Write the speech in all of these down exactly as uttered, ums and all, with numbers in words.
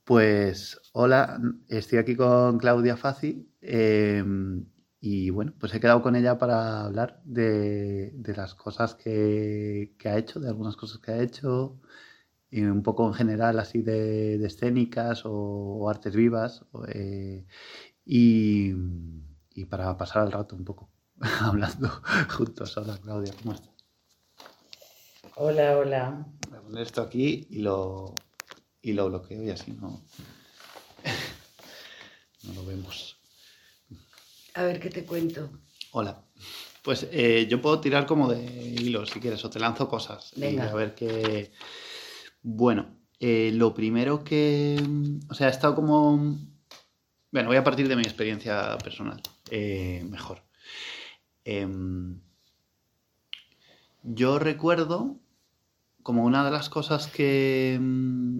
Pues hola, estoy aquí con Claudia Fazi eh, y bueno, pues he quedado con ella para hablar de, de las cosas que, que ha hecho, de algunas cosas que ha hecho y un poco en general así de, de escénicas o, o artes vivas eh, y, y para pasar el rato un poco hablando juntos. Hola Claudia, ¿cómo estás? Hola, hola. Voy a poner esto aquí y lo, y lo bloqueo y así no, no lo vemos. A ver qué te cuento. Hola. Pues eh, yo puedo tirar como de hilo si quieres, o te lanzo cosas y a Venga. ver qué. Bueno, eh, lo primero que. O sea, he estado como. Bueno, voy a partir de mi experiencia personal. eh, mejor. Em, yo recuerdo como una de las cosas que. mm,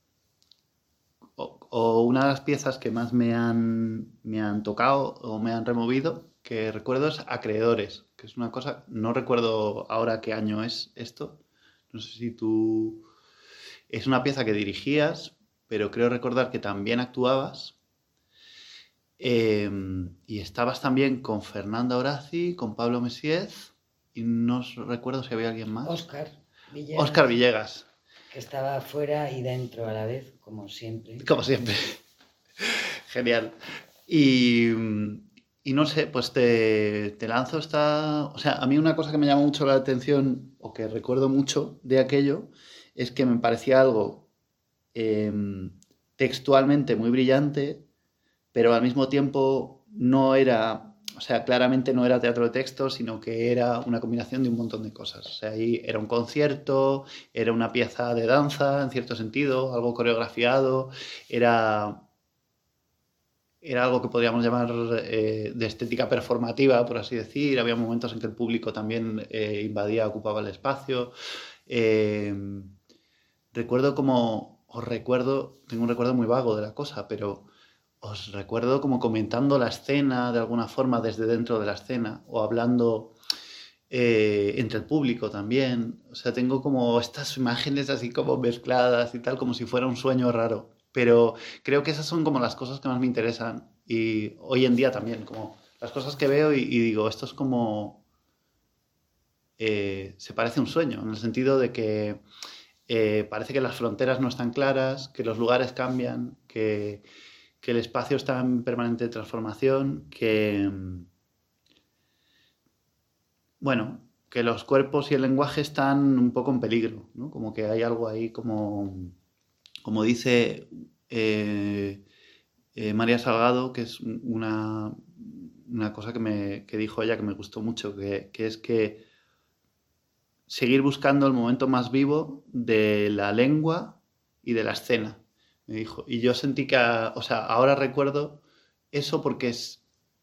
O, o una de las piezas que más me han, me han tocado o me han removido, que recuerdo es Acreedores, que es una cosa, no recuerdo ahora qué año es esto, no sé si tú. Es una pieza que dirigías, pero creo recordar que también actuabas. eh, y estabas también con Fernanda Horaci, con Pablo Messiez, y no recuerdo si había alguien más. Óscar Óscar Villegas, Villegas, que estaba fuera y dentro a la vez, como siempre. como siempre. Genial. Y, y no sé, pues te, te lanzo esta. O sea, a mí una cosa que me llamó mucho la atención, o que recuerdo mucho de aquello, es que me parecía algo eh, textualmente muy brillante, pero al mismo tiempo no era. O sea, claramente no era teatro de texto, sino que era una combinación de un montón de cosas. O sea, ahí era un concierto, era una pieza de danza, en cierto sentido, algo coreografiado, era era algo que podríamos llamar eh, de estética performativa, por así decir. Había momentos en que el público también eh, invadía, ocupaba el espacio. Eh, recuerdo como, os recuerdo, tengo un recuerdo muy vago de la cosa, pero os recuerdo como comentando la escena de alguna forma desde dentro de la escena o hablando eh, entre el público también. O sea, tengo como estas imágenes así como mezcladas y tal, como si fuera un sueño raro. Pero creo que esas son como las cosas que más me interesan. Y hoy en día también, como las cosas que veo y, y digo, esto es como. Eh, se parece a un sueño, en el sentido de que eh, parece que las fronteras no están claras, que los lugares cambian, que, que el espacio está en permanente transformación, que. Bueno, que los cuerpos y el lenguaje están un poco en peligro, ¿no? Como que hay algo ahí como, como dice eh, eh, María Salgado, que es una, una cosa que, me, que dijo ella que me gustó mucho, que, que es que seguir buscando el momento más vivo de la lengua y de la escena, me dijo. Y yo sentí que, o sea, ahora recuerdo eso porque es,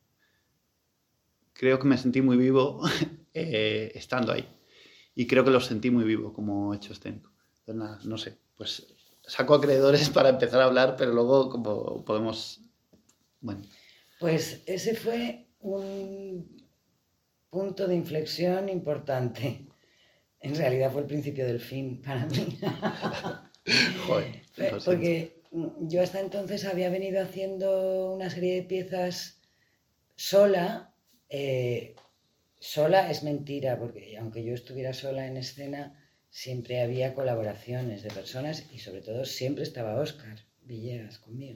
creo que me sentí muy vivo eh, estando ahí. Y creo que lo sentí muy vivo como hecho escénico. Entonces, nada, no sé, pues saco acreedores para empezar a hablar, pero luego como podemos. Bueno. Pues ese fue un punto de inflexión importante. En realidad fue el principio del fin para mí. Joder, lo siento. Porque yo hasta entonces había venido haciendo una serie de piezas sola. Eh, sola es mentira, porque aunque yo estuviera sola en escena, siempre había colaboraciones de personas y sobre todo siempre estaba Óscar Villegas conmigo.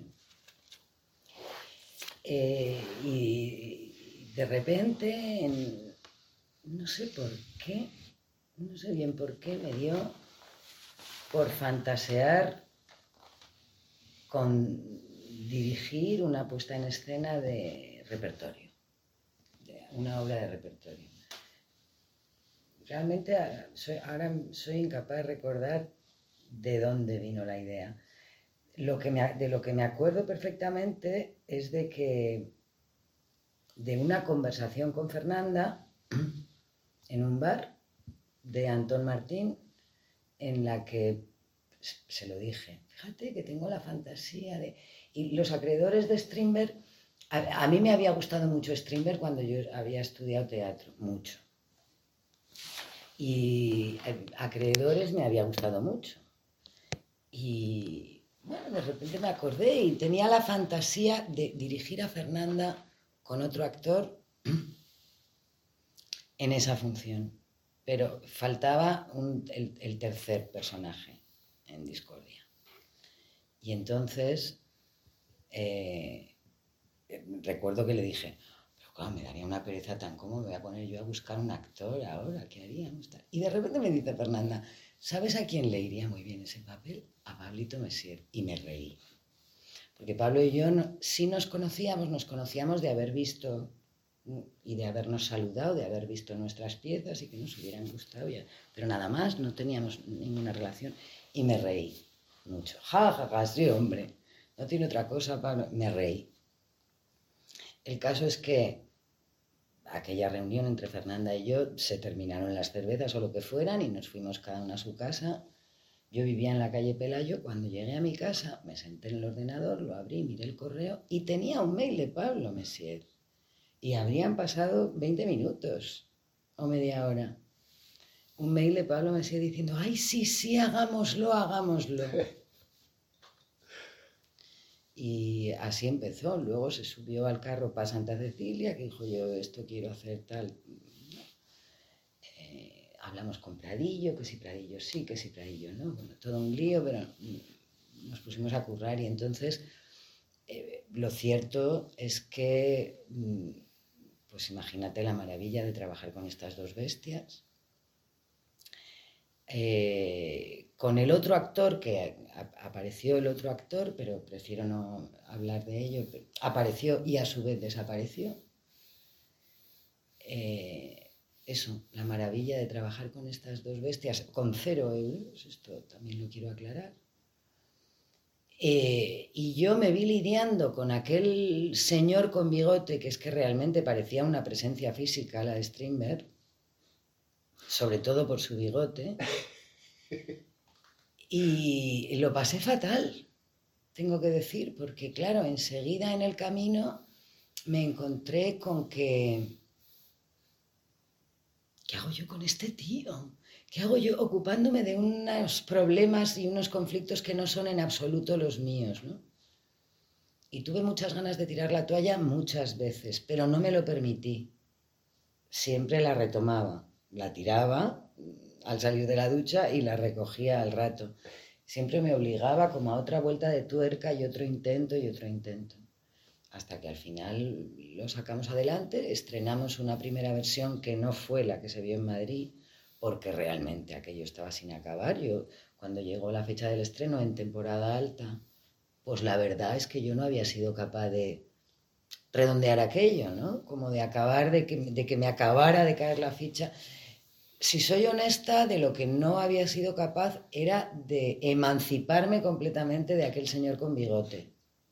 Eh, y de repente, en, no sé por qué, no sé bien por qué, me dio por fantasear con dirigir una puesta en escena de repertorio, de una obra de repertorio. Realmente soy, ahora soy incapaz de recordar de dónde vino la idea. Lo que me, de lo que me acuerdo perfectamente es de que de una conversación con Fernanda en un bar de Antón Martín en la que se lo dije, fíjate que tengo la fantasía de... Y los acreedores de Strindberg, a, a mí me había gustado mucho Strindberg cuando yo había estudiado teatro, mucho. Y Acreedores me había gustado mucho. Y bueno, de repente me acordé y tenía la fantasía de dirigir a Fernanda con otro actor en esa función. Pero faltaba un, el, el tercer personaje en Discordia. Y entonces eh, recuerdo que le dije, pero claro, me daría una pereza tan cómo me voy a poner yo a buscar un actor ahora, ¿qué haríamos? Y de repente me dice Fernanda, ¿sabes a quién le iría muy bien ese papel? A Pablito Messier. Y me reí. Porque Pablo y yo no, sí nos conocíamos, nos conocíamos de haber visto y de habernos saludado, de haber visto nuestras piezas y que nos hubieran gustado. Ya. Pero nada más, no teníamos ninguna relación. Y me reí mucho. Ja, ja, ja, sí, hombre. No tiene otra cosa, Pablo. Me reí. El caso es que aquella reunión entre Fernanda y yo se terminaron las cervezas o lo que fueran y nos fuimos cada una a su casa. Yo vivía en la calle Pelayo. Cuando llegué a mi casa me senté en el ordenador, lo abrí, miré el correo y tenía un mail de Pablo Messier. Y habrían pasado veinte minutos o media hora. Un mail de Pablo Messier diciendo, ay, sí, sí, hagámoslo, hagámoslo. Y así empezó. Luego se subió al carro para Santa Cecilia, que dijo, yo esto quiero hacer tal. Eh, hablamos con Pradillo, que si Pradillo sí, que si Pradillo no. Bueno, todo un lío, pero nos pusimos a currar y entonces eh, lo cierto es que... Pues imagínate la maravilla de trabajar con estas dos bestias. Eh, con el otro actor, que a- apareció el otro actor, pero prefiero no hablar de ello, apareció y a su vez desapareció. Eh, eso, la maravilla de trabajar con estas dos bestias, con cero euros, esto también lo quiero aclarar. Eh, y yo me vi lidiando con aquel señor con bigote, que es que realmente parecía una presencia física, la de Strindberg, sobre todo por su bigote, y lo pasé fatal, tengo que decir, porque claro, enseguida en el camino me encontré con que, ¿qué hago yo con este tío? ¿Qué hago yo ocupándome de unos problemas y unos conflictos que no son en absoluto los míos, ¿no? Y tuve muchas ganas de tirar la toalla muchas veces, pero no me lo permití. Siempre la retomaba, la tiraba al salir de la ducha y la recogía al rato. Siempre me obligaba como a otra vuelta de tuerca y otro intento y otro intento. Hasta que al final lo sacamos adelante, estrenamos una primera versión que no fue la que se vio en Madrid, porque realmente aquello estaba sin acabar. Yo, cuando llegó la fecha del estreno en temporada alta, pues la verdad es que yo no había sido capaz de redondear aquello, ¿no? Como de acabar, de que, de que me acabara de caer la ficha. Si soy honesta, de lo que no había sido capaz era de emanciparme completamente de aquel señor con bigote.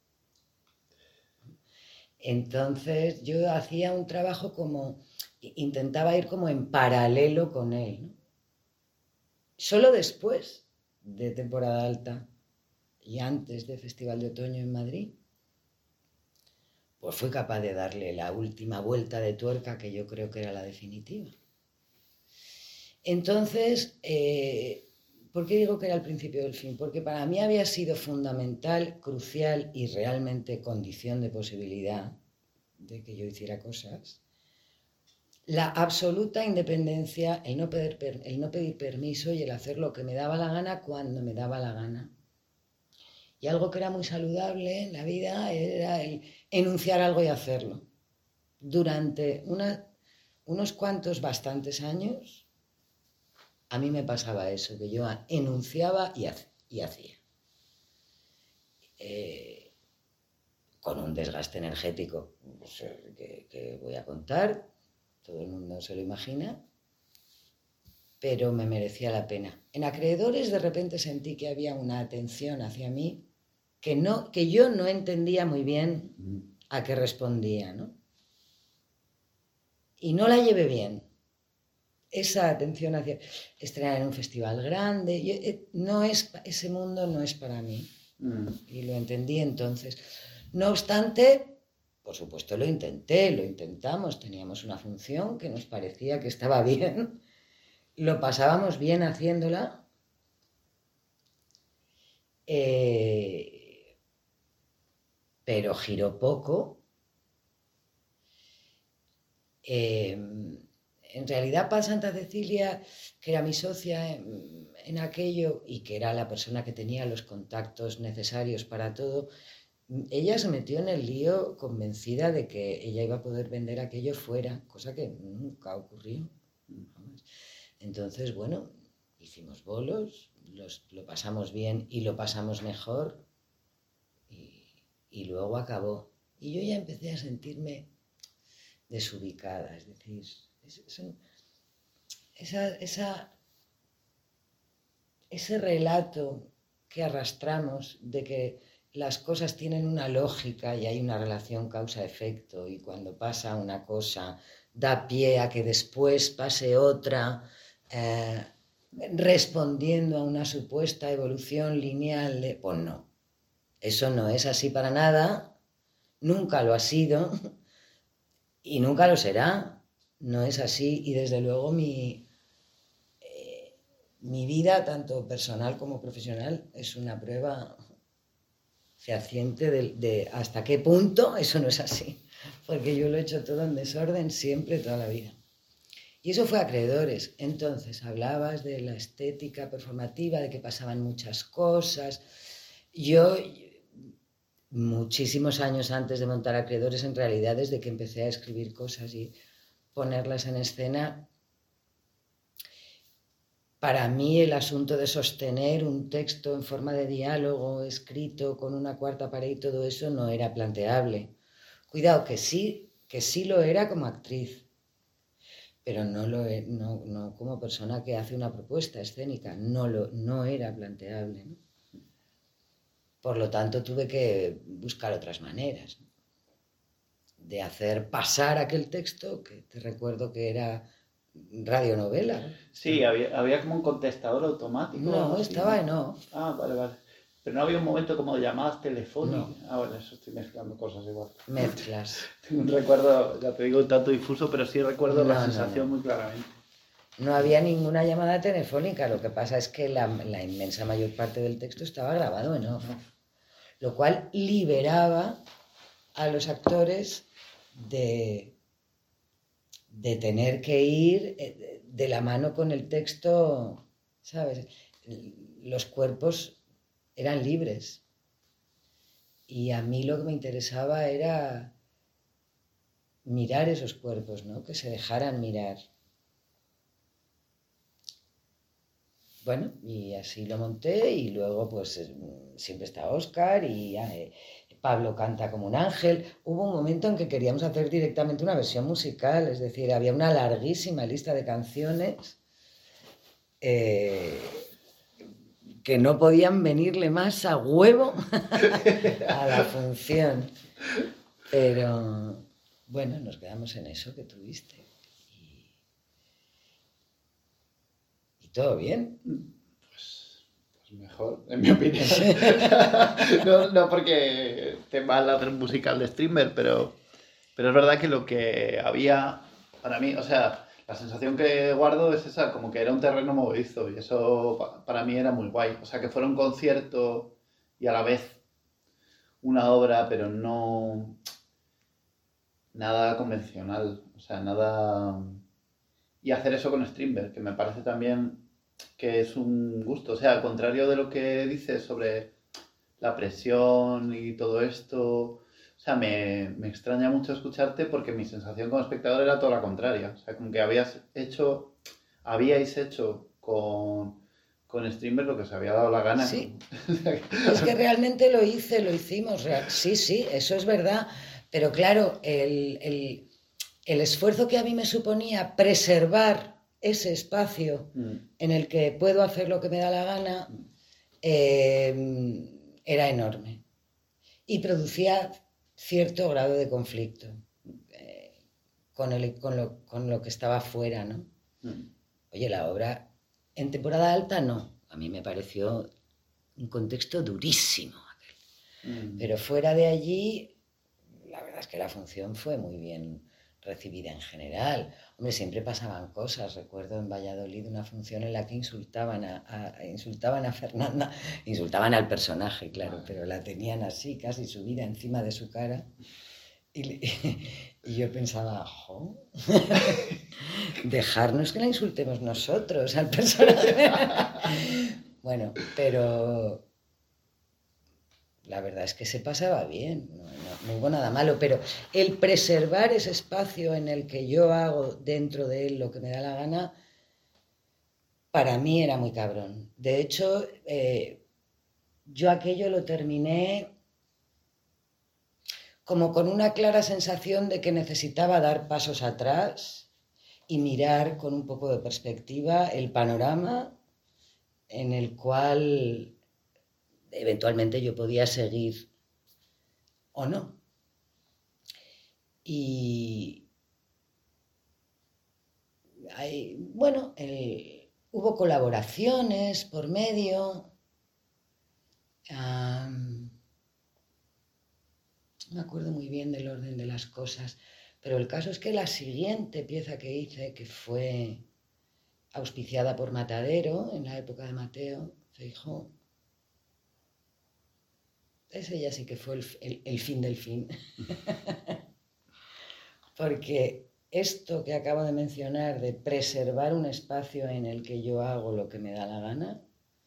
Entonces yo hacía un trabajo como... intentaba ir como en paralelo con él, ¿no? Solo después de temporada alta y antes del Festival de Otoño en Madrid, pues fui capaz de darle la última vuelta de tuerca que yo creo que era la definitiva. Entonces, eh, ¿por qué digo que era el principio del fin? Porque para mí había sido fundamental, crucial y realmente condición de posibilidad de que yo hiciera cosas, la absoluta independencia, el no, pedir, el no pedir permiso y el hacer lo que me daba la gana cuando me daba la gana. Y algo que era muy saludable en la vida era el enunciar algo y hacerlo. Durante una, unos cuantos, bastantes años, a mí me pasaba eso, que yo enunciaba y, hace, y hacía. Eh, con un desgaste energético pues, que, que voy a contar. Todo el mundo se lo imagina, pero me merecía la pena. En Acreedores de repente sentí que había una atención hacia mí que, no, que yo no entendía muy bien a qué respondía, ¿no? Y no la llevé bien. Esa atención hacia... estrenar en un festival grande, yo, eh, no es, ese mundo no es para mí. Mm. Y lo entendí entonces. No obstante... Por supuesto lo intenté, lo intentamos, teníamos una función que nos parecía que estaba bien, lo pasábamos bien haciéndola, eh, pero giró poco. Eh, en realidad, Paz Santa Cecilia, que era mi socia en, en aquello y que era la persona que tenía los contactos necesarios para todo, ella se metió en el lío convencida de que ella iba a poder vender aquello fuera, cosa que nunca ocurrió. Entonces, bueno, hicimos bolos, los, lo pasamos bien y lo pasamos mejor y, y luego acabó. Y yo ya empecé a sentirme desubicada, es decir, es, es un, esa, esa, ese relato que arrastramos de que las cosas tienen una lógica y hay una relación causa-efecto y cuando pasa una cosa da pie a que después pase otra, eh, respondiendo a una supuesta evolución lineal de... Pues no, eso no es así para nada, nunca lo ha sido y nunca lo será, no es así y desde luego mi, eh, mi vida, tanto personal como profesional, es una prueba fehaciente de, de hasta qué punto eso no es así, porque yo lo he hecho todo en desorden siempre, toda la vida. Y eso fue Acreedores. Entonces, hablabas de la estética performativa, de que pasaban muchas cosas. Yo, muchísimos años antes de montar Acreedores, en realidad, desde que empecé a escribir cosas y ponerlas en escena, para mí el asunto de sostener un texto en forma de diálogo escrito con una cuarta pared y todo eso no era planteable. Cuidado, que sí, que sí lo era como actriz, pero no, lo, no, no como persona que hace una propuesta escénica, no, lo, no era planteable, ¿no? Por lo tanto, tuve que buscar otras maneras, ¿no?, de hacer pasar aquel texto, que te recuerdo que era radionovela. Sí, había, había como un contestador automático. No, estaba en off. Ah, vale, vale. Pero no había un momento como de llamadas telefónicas. No. Ah, vale, eso estoy mezclando cosas igual. Mezclas. Tengo un recuerdo, ya te digo, un tanto difuso, pero sí recuerdo No, la no, sensación no. muy claramente. No había ninguna llamada telefónica, lo que pasa es que la, la inmensa mayor parte del texto estaba grabado en off, lo cual liberaba a los actores de, de tener que ir de la mano con el texto, ¿sabes? Los cuerpos eran libres y a mí lo que me interesaba era mirar esos cuerpos, ¿no?, que se dejaran mirar. Bueno, y así lo monté y luego pues siempre está Óscar y eh, Pablo canta como un ángel. Hubo un momento en que queríamos hacer directamente una versión musical, es decir, había una larguísima lista de canciones eh, que no podían venirle más a huevo a la función. Pero bueno, nos quedamos en eso que tuviste. ¿Todo bien? Pues, pues mejor, en mi opinión. no, no porque te mal hacer musical de streamer, pero, pero es verdad que lo que había para mí, o sea, la sensación que guardo es esa, como que era un terreno movedizo y eso para mí era muy guay. O sea, que fuera un concierto y a la vez una obra, pero no nada convencional, o sea, nada... Y hacer eso con Strindberg, que me parece también que es un gusto. O sea, al contrario de lo que dices sobre la presión y todo esto, o sea, me, me extraña mucho escucharte porque mi sensación como espectador era toda la contraria. O sea, como que habías hecho, habíais hecho con, con Strindberg lo que os había dado la gana. Sí, es que realmente lo hice, lo hicimos. Sí, sí, eso es verdad. Pero claro, el... el... el esfuerzo que a mí me suponía preservar ese espacio mm. en el que puedo hacer lo que me da la gana eh, era enorme y producía cierto grado de conflicto eh, con, el, con, lo, con lo que estaba fuera, ¿no? Mm. Oye, la obra en temporada alta no, a mí me pareció un contexto durísimo aquel. Mm. Pero fuera de allí, la verdad es que la función fue muy bien recibida en general. Hombre, siempre pasaban cosas. Recuerdo en Valladolid una función en la que insultaban a, a, insultaban a Fernanda, insultaban al personaje, claro, pero la tenían así, casi subida encima de su cara. Y, y yo pensaba, jo, dejarnos que la insultemos nosotros al personaje. Bueno, pero la verdad es que se pasaba bien, no, no, no hubo nada malo, pero el preservar ese espacio en el que yo hago dentro de él lo que me da la gana, para mí era muy cabrón. De hecho, eh, yo aquello lo terminé como con una clara sensación de que necesitaba dar pasos atrás y mirar con un poco de perspectiva el panorama en el cual eventualmente yo podía seguir o no. Y hay, bueno, el, hubo colaboraciones por medio. Um, no me acuerdo muy bien del orden de las cosas, pero el caso es que la siguiente pieza que hice, que fue auspiciada por Matadero en la época de Mateo Feijóo, ese ya sí que fue el, el, el fin del fin. Porque esto que acabo de mencionar, de preservar un espacio en el que yo hago lo que me da la gana,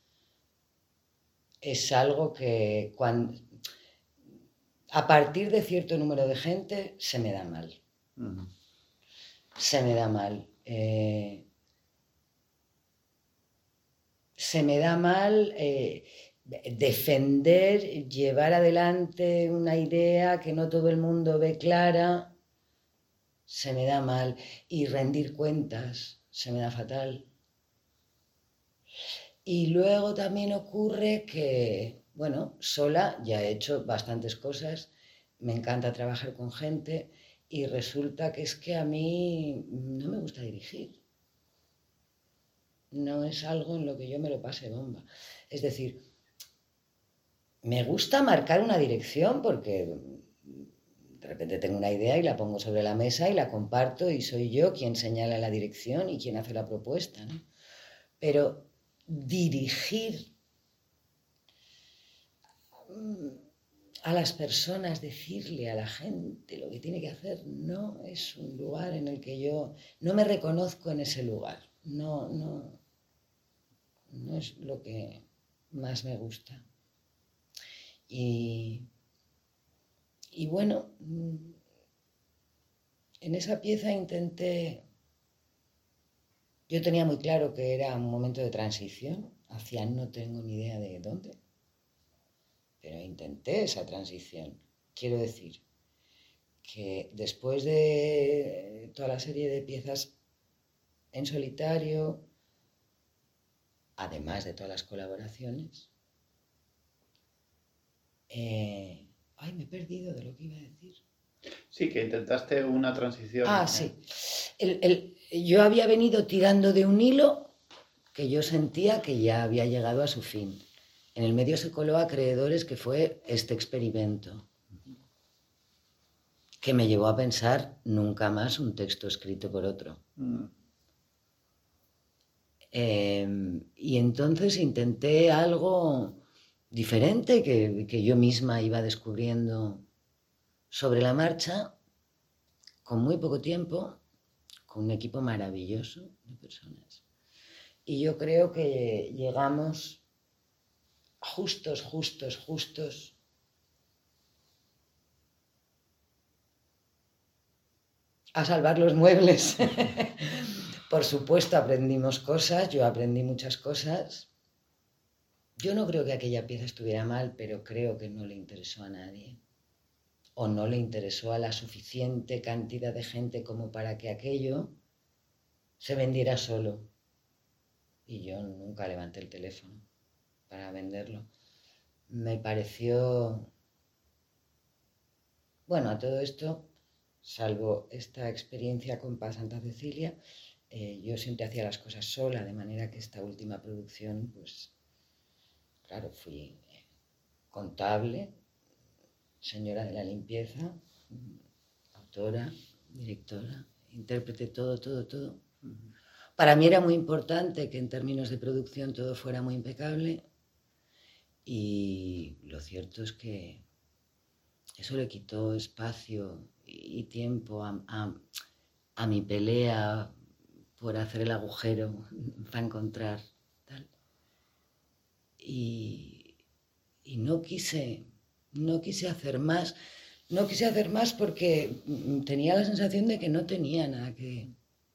es algo que cuando, a partir de cierto número de gente se me da mal. Uh-huh. Se me da mal. Eh, se me da mal... Eh, defender, llevar adelante una idea que no todo el mundo ve clara, se me da mal. Y rendir cuentas, se me da fatal. Y luego también ocurre que, bueno, sola ya he hecho bastantes cosas, me encanta trabajar con gente y resulta que es que a mí no me gusta dirigir. No es algo en lo que yo me lo pase bomba. Es decir, me gusta marcar una dirección porque de repente tengo una idea y la pongo sobre la mesa y la comparto y soy yo quien señala la dirección y quien hace la propuesta, ¿no? Pero dirigir a las personas, decirle a la gente lo que tiene que hacer, no es un lugar en el que yo no me reconozco en ese lugar. No, no, no es lo que más me gusta. Y, y bueno, en esa pieza intenté, yo tenía muy claro que era un momento de transición, hacia no tengo ni idea de dónde, pero intenté esa transición. Quiero decir que después de toda la serie de piezas en solitario, además de todas las colaboraciones, Eh, ay, me he perdido de lo que iba a decir. Sí, que intentaste una transición. Ah, sí. El, el, yo había venido tirando de un hilo que yo sentía que ya había llegado a su fin. En el medio se coló Acreedores, que fue este experimento, que me llevó a pensar nunca más un texto escrito por otro. Mm. Eh, y entonces intenté algo diferente que, que yo misma iba descubriendo sobre la marcha, con muy poco tiempo, con un equipo maravilloso de personas. Y yo creo que llegamos justos, justos, justos a salvar los muebles. Por supuesto, aprendimos cosas, yo aprendí muchas cosas. Yo no creo que aquella pieza estuviera mal, pero creo que no le interesó a nadie. O no le interesó a la suficiente cantidad de gente como para que aquello se vendiera solo. Y yo nunca levanté el teléfono para venderlo. Me pareció... Bueno, a todo esto, salvo esta experiencia con Paz Santa Cecilia, eh, yo siempre hacía las cosas sola, de manera que esta última producción, pues... Claro, fui contable, señora de la limpieza, autora, directora, intérprete, todo, todo, todo. Uh-huh. Para mí era muy importante que en términos de producción todo fuera muy impecable y lo cierto es que eso le quitó espacio y tiempo a, a, a mi pelea por hacer el agujero para encontrar tal. Y, y no quise, no quise hacer más. No quise hacer más porque tenía la sensación de que no tenía nada que...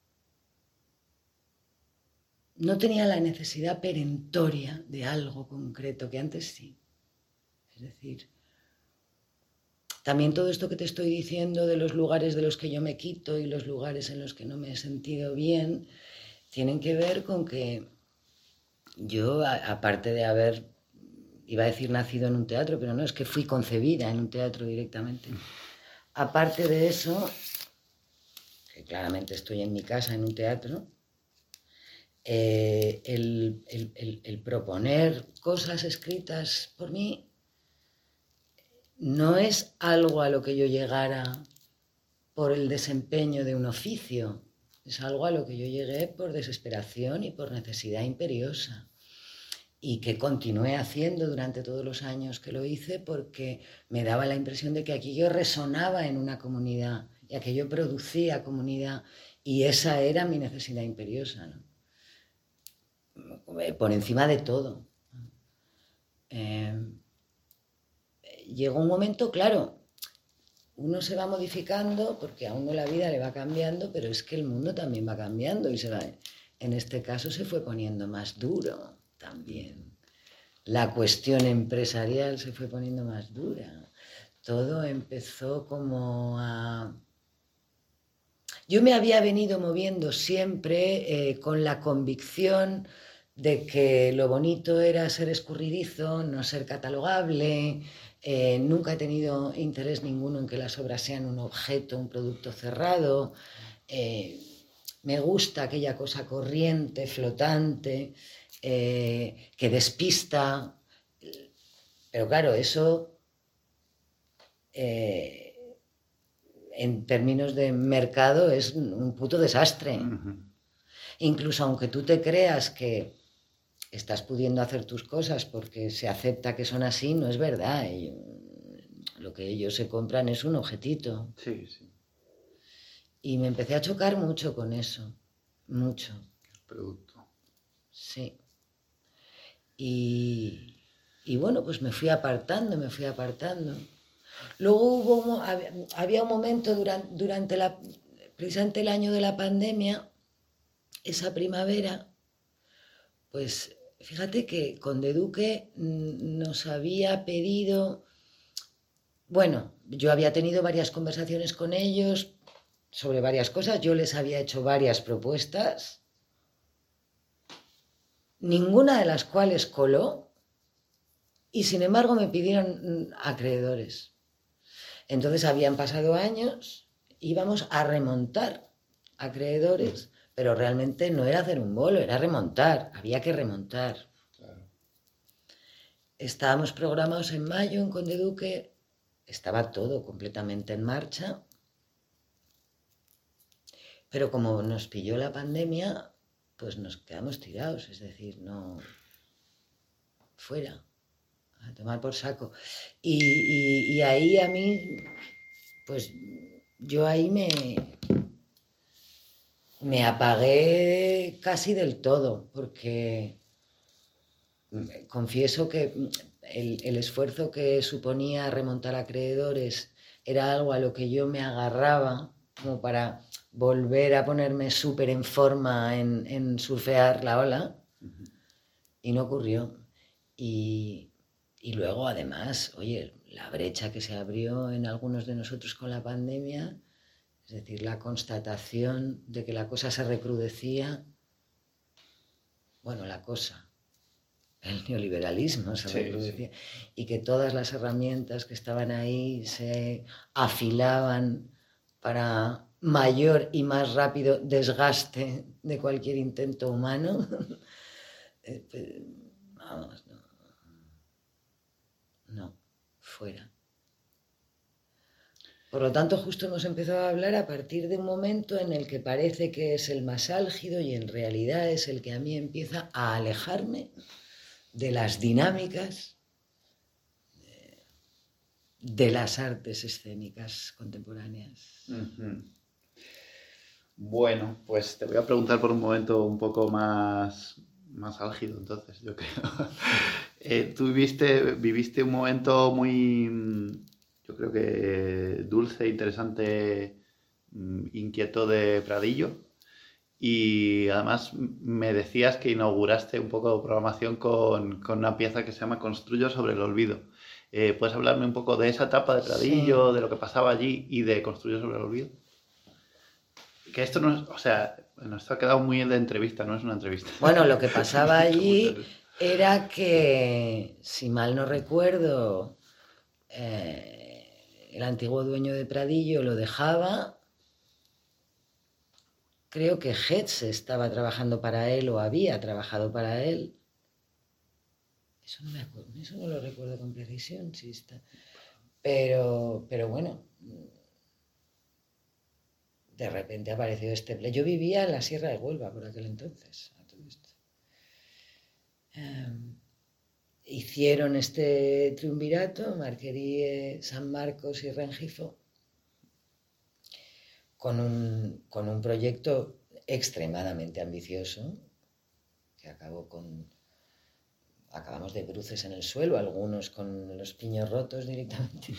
No tenía la necesidad perentoria de algo concreto, que antes sí. Es decir, también todo esto que te estoy diciendo de los lugares de los que yo me quito y los lugares en los que no me he sentido bien, tienen que ver con que yo, aparte de haber, iba a decir nacido en un teatro, pero no, es que fui concebida en un teatro directamente. Aparte de eso, que claramente estoy en mi casa en un teatro, eh, el, el, el, el proponer cosas escritas por mí no es algo a lo que yo llegara por el desempeño de un oficio, es algo a lo que yo llegué por desesperación y por necesidad imperiosa y que continué haciendo durante todos los años que lo hice porque me daba la impresión de que aquello resonaba en una comunidad y aquello producía comunidad y esa era mi necesidad imperiosa, ¿no? Por encima de todo. Eh, llegó un momento, claro, uno se va modificando porque a uno la vida le va cambiando, pero es que el mundo también va cambiando y se va, en este caso se fue poniendo más duro también. La cuestión empresarial se fue poniendo más dura. Todo empezó como a... Yo me había venido moviendo siempre eh, con la convicción de que lo bonito era ser escurridizo, no ser catalogable. Eh, nunca he tenido interés ninguno en que las obras sean un objeto, un producto cerrado. Eh, me gusta aquella cosa corriente, flotante, eh, que despista. Pero claro, eso... Eh, en términos de mercado es un puto desastre. Uh-huh. Incluso aunque tú te creas que estás pudiendo hacer tus cosas porque se acepta que son así, no es verdad. Ellos, lo que ellos se compran es un objetito. Sí, sí. Y me empecé a chocar mucho con eso, mucho. El producto. Sí. Y, y bueno, pues me fui apartando, me fui apartando. Luego hubo, había un momento durante, durante la, precisamente el año de la pandemia, esa primavera, pues fíjate que Conde Duque nos había pedido, bueno, yo había tenido varias conversaciones con ellos sobre varias cosas, yo les había hecho varias propuestas, ninguna de las cuales coló, y sin embargo me pidieron acreedores. Entonces habían pasado años, íbamos a remontar acreedores, pero realmente no era hacer un bolo, era remontar, había que remontar. Claro. Estábamos programados en mayo en Conde Duque, estaba todo completamente en marcha, pero como nos pilló la pandemia, pues nos quedamos tirados, es decir, no... fuera. A tomar por saco. Y, y, y ahí a mí, pues yo ahí me, me apagué casi del todo, porque confieso que el, el esfuerzo que suponía remontar acreedores era algo a lo que yo me agarraba como para volver a ponerme súper en forma en, en surfear la ola, y no ocurrió. Y... Y luego, además, oye, la brecha que se abrió en algunos de nosotros con la pandemia, es decir, la constatación de que la cosa se recrudecía, bueno, la cosa, el neoliberalismo se sí, recrudecía, sí. Y que todas las herramientas que estaban ahí se afilaban para mayor y más rápido desgaste de cualquier intento humano. Vamos, no. No, fuera. Por lo tanto, justo hemos empezado a hablar a partir de un momento en el que parece que es el más álgido y en realidad es el que a mí empieza a alejarme de las dinámicas de las artes escénicas contemporáneas. Uh-huh. Bueno, pues te voy a preguntar por un momento un poco más, más álgido, entonces, yo creo. eh, tú viviste, viviste un momento muy, yo creo que dulce, interesante, inquieto de Pradillo. Y además me decías que inauguraste un poco de programación con, con una pieza que se llama Construyo sobre el olvido. Eh, ¿Puedes hablarme un poco de esa etapa de Pradillo, sí, de lo que pasaba allí y de Construyo sobre el olvido? Que esto no es, o sea, bueno, esto ha quedado muy de entrevista, no es una entrevista. Bueno, lo que pasaba allí era que, si mal no recuerdo, eh, el antiguo dueño de Pradillo lo dejaba. Creo que Hetz estaba trabajando para él o había trabajado para él. Eso no me acuerdo, eso no lo recuerdo con precisión, sí está. Pero, pero bueno, de repente apareció este play. Yo vivía en la Sierra de Huelva por aquel entonces. A todo esto. Um, hicieron este triunvirato, Marquerie, San Marcos y Rengifo, con un, con un proyecto extremadamente ambicioso que acabó con... Acabamos de bruces en el suelo, algunos con los piños rotos directamente.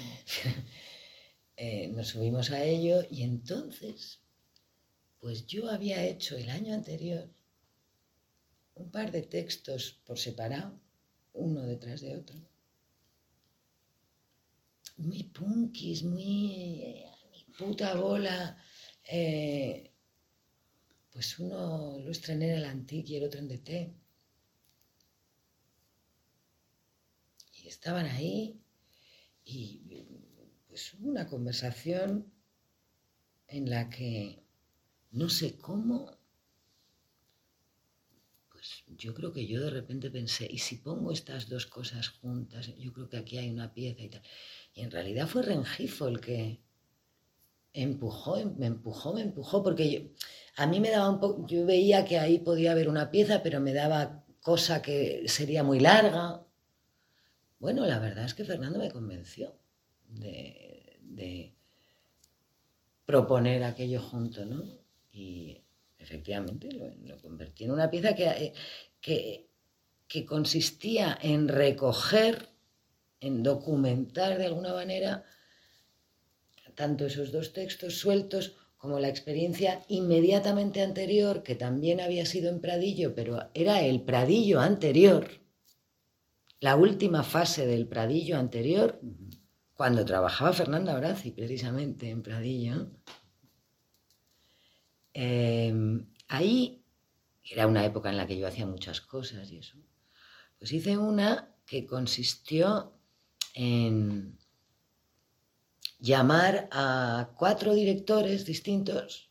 eh, nos subimos a ello y entonces, pues yo había hecho el año anterior un par de textos por separado, uno detrás de otro. Muy punkis, muy... Eh, mi puta bola. Eh, pues uno lo estrené en el Antic y el otro en D T. Y estaban ahí y pues hubo una conversación en la que no sé cómo, pues yo creo que yo de repente pensé, ¿y si pongo estas dos cosas juntas? Yo creo que aquí hay una pieza y tal. Y en realidad fue Rengifo el que empujó, me empujó, me empujó, porque yo, a mí me daba un poco, yo veía que ahí podía haber una pieza, pero me daba cosa que sería muy larga. Bueno, la verdad es que Fernando me convenció de, de proponer aquello junto, ¿no? Y efectivamente lo, lo convertí en una pieza que, que, que consistía en recoger, en documentar de alguna manera tanto esos dos textos sueltos como la experiencia inmediatamente anterior, que también había sido en Pradillo, pero era el Pradillo anterior, la última fase del Pradillo anterior, cuando trabajaba Fernanda Horaci, precisamente, en Pradillo. Eh, ahí era una época en la que yo hacía muchas cosas y eso. Pues hice una que consistió en llamar a cuatro directores distintos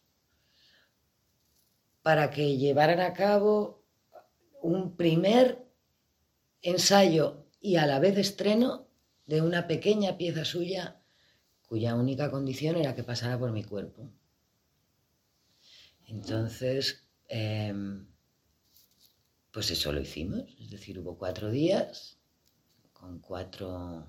para que llevaran a cabo un primer ensayo y a la vez estreno de una pequeña pieza suya cuya única condición era que pasara por mi cuerpo. Entonces, eh, pues eso lo hicimos, es decir, hubo cuatro días con cuatro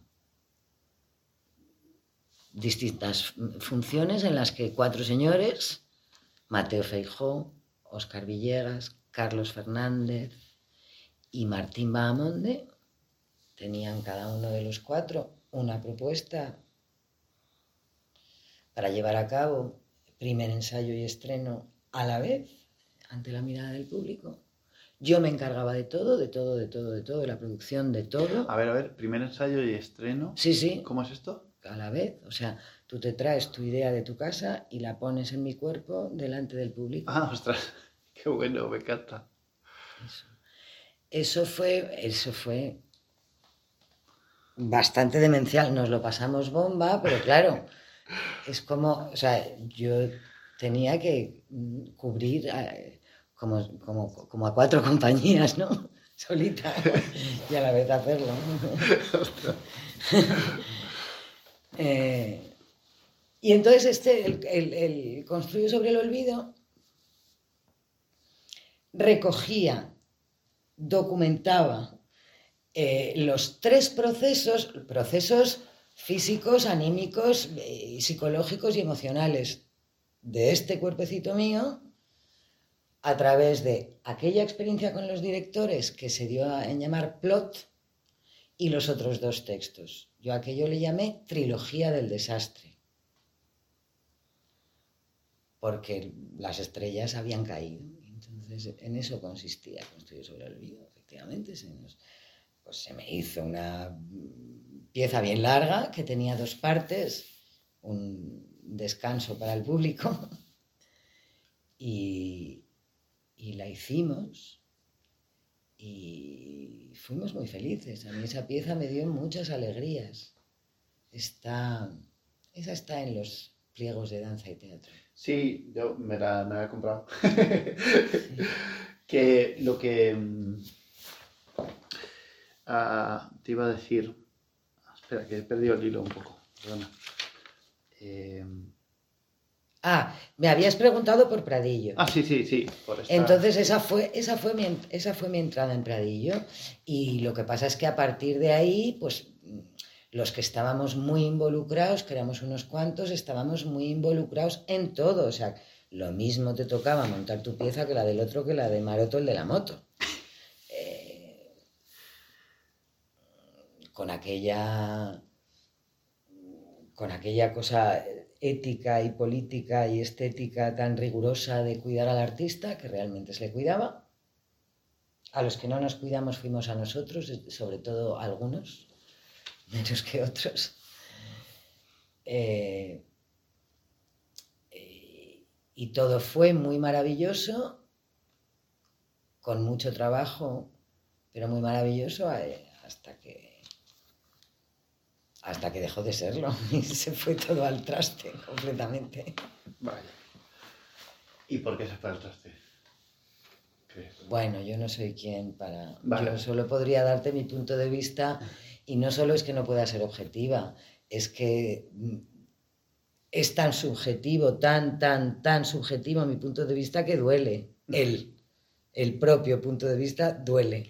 distintas funciones en las que cuatro señores, Mateo Feijóo, Óscar Villegas, Carlos Fernández y Martín Bahamonde, tenían cada uno de los cuatro una propuesta para llevar a cabo primer ensayo y estreno a la vez, ante la mirada del público. Yo me encargaba de todo, de todo, de todo, de todo, de la producción, de todo. A ver, a ver, primer ensayo y estreno. Sí, sí. ¿Cómo es esto? A la vez, o sea, tú te traes tu idea de tu casa y la pones en mi cuerpo delante del público. Ah, ostras, qué bueno, me encanta. Eso, eso fue, eso fue bastante demencial, nos lo pasamos bomba, pero claro, es como, o sea, yo tenía que cubrir a, como, como, como a cuatro compañías, ¿no? Solita, y a la vez hacerlo. eh, Y entonces este, el, el, el Construyo sobre el olvido recogía, documentaba eh, los tres procesos, procesos físicos, anímicos, eh, psicológicos y emocionales de este cuerpecito mío a través de aquella experiencia con los directores que se dio en llamar plot y los otros dos textos. Yo a aquello le llamé trilogía del desastre, porque las estrellas habían caído. Entonces, en eso consistía Construyo sobre el olvido. Efectivamente, se, nos, pues se me hizo una pieza bien larga que tenía dos partes, un descanso para el público, y, y la hicimos y fuimos muy felices. A mí esa pieza me dio muchas alegrías. Está, esa está en los pliegos de danza y teatro. Sí, yo me la, me la he comprado. Sí. Que lo que uh, te iba a decir... Espera, que he perdido el hilo un poco. Perdona. Eh... Ah, me habías preguntado por Pradillo. Ah, sí, sí, sí. Por esta... Entonces esa fue, esa, fue mi, esa fue mi entrada en Pradillo. Y lo que pasa es que a partir de ahí, pues los que estábamos muy involucrados, que éramos unos cuantos, estábamos muy involucrados en todo. O sea, lo mismo te tocaba montar tu pieza que la del otro, que la de Maroto, el de la moto. Eh, con aquella... con aquella cosa ética y política y estética tan rigurosa de cuidar al artista, que realmente se le cuidaba. A los que no nos cuidamos fuimos a nosotros, sobre todo algunos, menos que otros. Eh, eh, y todo fue muy maravilloso, con mucho trabajo, pero muy maravilloso eh, hasta que hasta que dejó de serlo y se fue todo al traste completamente. Vale. ¿Y por qué se fue al traste? ¿Crees? Bueno, yo no soy quien para... Vale. Yo solo podría darte mi punto de vista, y no solo es que no pueda ser objetiva, es que es tan subjetivo, tan, tan, tan subjetivo mi punto de vista que duele. El, el propio punto de vista duele.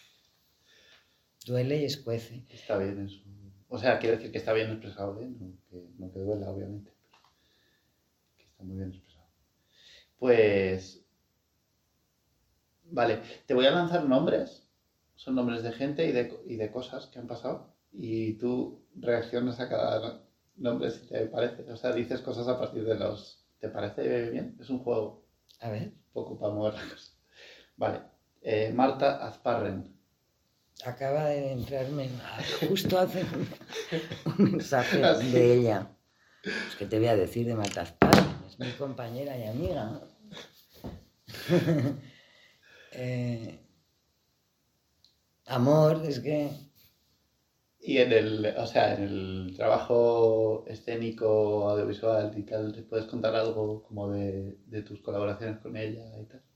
Duele y escuece. Está bien eso. O sea, quiero decir que está bien expresado, ¿eh? No que, no que duela, obviamente, pero que está muy bien expresado. Pues, vale, te voy a lanzar nombres, son nombres de gente y de, y de cosas que han pasado, y tú reaccionas a cada nombre si te parece, o sea, dices cosas a partir de los... ¿Te parece bien? Es un juego. A ver. Un poco para mover la cosa. Vale, eh, Marta Azparren. Acaba de entrarme, justo hace un, un mensaje de ella. Pues, ¿qué te voy a decir de Marta Azparren? Es mi compañera y amiga. eh, amor, es que... Y en el, o sea, en el trabajo escénico, audiovisual y tal, ¿te puedes contar algo como de, de tus colaboraciones con ella y tal?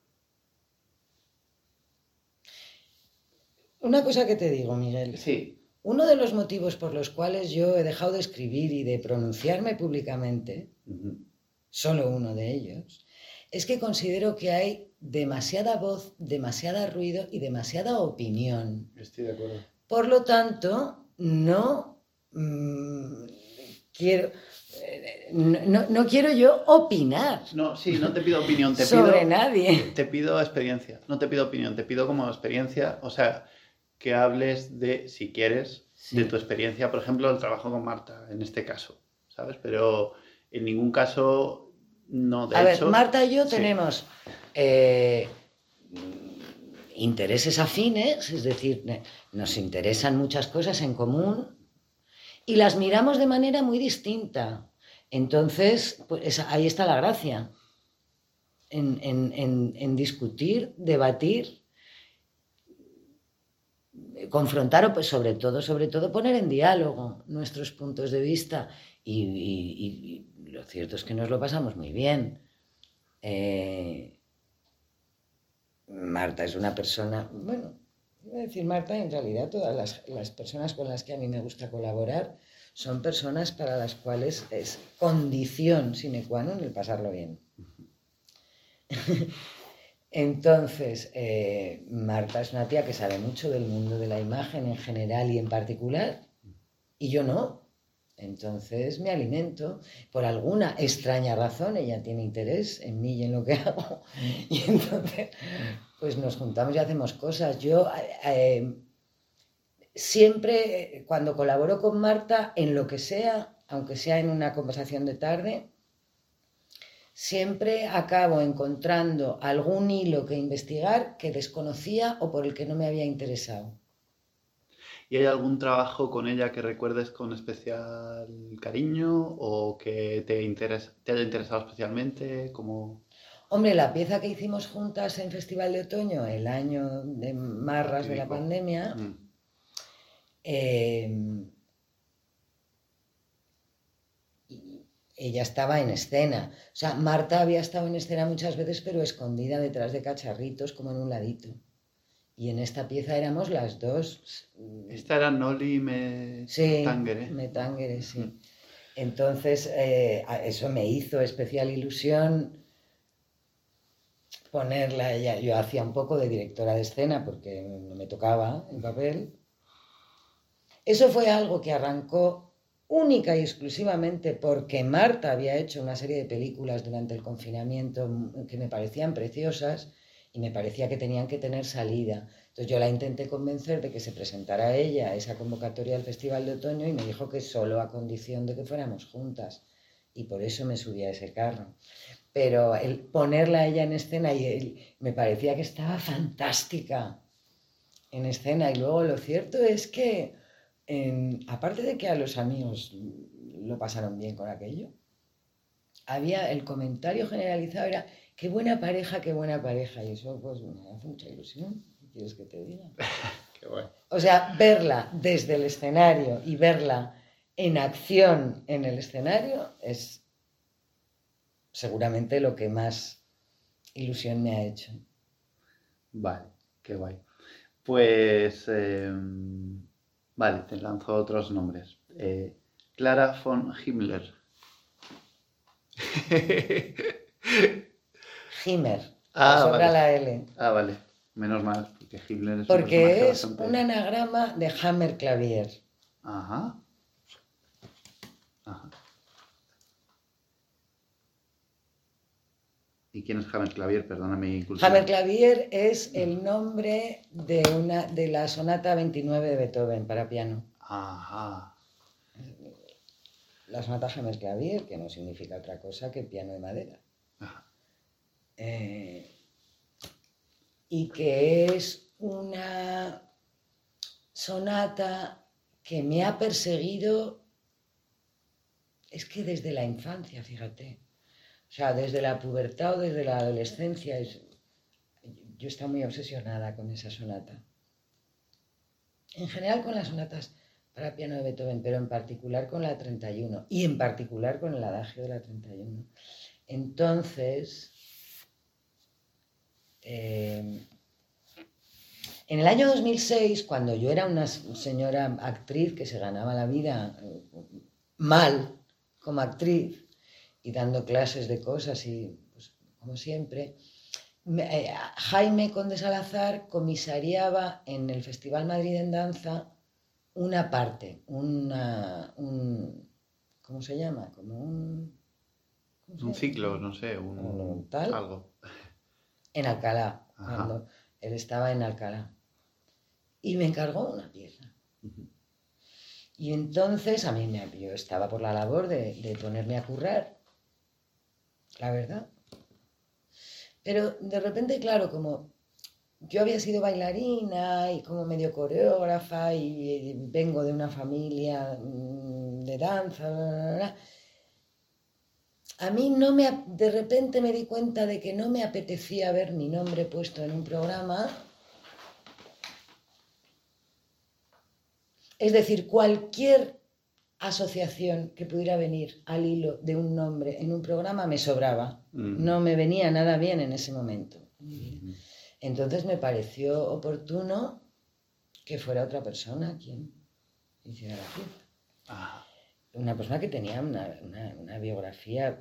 Una cosa que te digo, Miguel. Sí. Uno de los motivos por los cuales yo he dejado de escribir y de pronunciarme públicamente, uh-huh. solo uno de ellos, es que considero que hay demasiada voz, demasiado ruido y demasiada opinión. Estoy de acuerdo. Por lo tanto, no mmm, quiero... No, no quiero yo opinar. No, sí, no te pido opinión, te sobre pido, nadie. Te pido experiencia, no te pido opinión, te pido como experiencia, o sea, que hables de, si quieres, sí. de tu experiencia, por ejemplo, el trabajo con Marta, en este caso, ¿sabes? Pero en ningún caso, no, de A hecho... ver, Marta y yo sí. tenemos eh, intereses afines, es decir, nos interesan muchas cosas en común y las miramos de manera muy distinta. Entonces, pues ahí está la gracia, en, en, en, en discutir, debatir, confrontar o pues sobre todo, sobre todo poner en diálogo nuestros puntos de vista y, y, y lo cierto es que nos lo pasamos muy bien. Eh, Marta es una persona, bueno, voy a decir Marta, en realidad todas las, las personas con las que a mí me gusta colaborar son personas para las cuales es condición sine qua non el pasarlo bien. Entonces, eh, Marta es una tía que sabe mucho del mundo de la imagen en general y en particular, y yo no. Entonces me alimento. Por alguna extraña razón, ella tiene interés en mí y en lo que hago, y entonces pues nos juntamos y hacemos cosas. Yo eh, siempre, cuando colaboro con Marta, en lo que sea, aunque sea en una conversación de tarde, siempre acabo encontrando algún hilo que investigar que desconocía o por el que no me había interesado. ¿Y hay algún trabajo con ella que recuerdes con especial cariño o que te, interesa, te haya interesado especialmente? Como... Hombre, la pieza que hicimos juntas en Festival de Otoño, el año de marras de la pandemia, mm. eh, ella estaba en escena. O sea, Marta había estado en escena muchas veces, pero escondida detrás de cacharritos, como en un ladito. Y en esta pieza éramos las dos. Esta era Noli me... sí, Tangere. Metangere, sí. Mm. Entonces, eh, eso me hizo especial ilusión ponerla. Ella, yo hacía un poco de directora de escena porque no me tocaba el papel. Eso fue algo que arrancó única y exclusivamente porque Marta había hecho una serie de películas durante el confinamiento que me parecían preciosas y me parecía que tenían que tener salida. Entonces yo la intenté convencer de que se presentara ella a esa convocatoria del Festival de Otoño y me dijo que solo a condición de que fuéramos juntas. Y por eso me subí a ese carro. Pero el ponerla a ella en escena, y él, me parecía que estaba fantástica en escena. Y luego lo cierto es que, en, aparte de que a los amigos lo pasaron bien con aquello, había el comentario generalizado era qué buena pareja, qué buena pareja. Y eso pues me hace mucha ilusión. ¿Qué quieres que te diga? Qué bueno. O sea, verla desde el escenario y verla en acción en el escenario es seguramente lo que más ilusión me ha hecho. Vale, qué guay. Pues, eh, vale, te lanzo otros nombres. Eh, Clara von Himmler. Himmer. Ah, sobra vale. la L. Ah, vale. Menos mal, porque Himmler es porque un es bastante... un anagrama de Hammer Clavier. Ajá. Ajá. ¿Y quién es Hammer Clavier? Perdóname mi inclusión. Hammer Clavier es el nombre de, una, de la sonata veintinueve de Beethoven para piano. Ajá. La sonata Hammer Clavier, que no significa otra cosa que piano de madera. Ajá. Eh, y que es una sonata que me ha perseguido, es que desde la infancia, fíjate. O sea, desde la pubertad o desde la adolescencia, es, yo estaba muy obsesionada con esa sonata. En general con las sonatas para piano de Beethoven, pero en particular con la treinta y uno, y en particular con el adagio de la treinta y uno. Entonces, eh, en el año dos mil seis, cuando yo era una señora actriz que se ganaba la vida mal como actriz, y dando clases de cosas y pues, como siempre, eh, Jaime Conde Salazar comisariaba en el Festival Madrid en Danza una parte, una, un, ¿cómo se llama? Como un... Un ciclo, no sé, un, un tal, algo. En Alcalá, Ajá. cuando él estaba en Alcalá. Y me encargó una pieza. Uh-huh. Y entonces a mí me, yo estaba por la labor de, de ponerme a currar, la verdad. Pero de repente, claro, como yo había sido bailarina y como medio coreógrafa y, y vengo de una familia de danza, bla, bla, bla, a mí no me, de repente me di cuenta de que no me apetecía ver mi nombre puesto en un programa. Es decir, cualquier asociación que pudiera venir al hilo de un nombre en un programa me sobraba. Mm. No me venía nada bien en ese momento. Mm. Entonces me pareció oportuno que fuera otra persona quien hiciera la pieza. Ah. una persona que tenía una, una, una biografía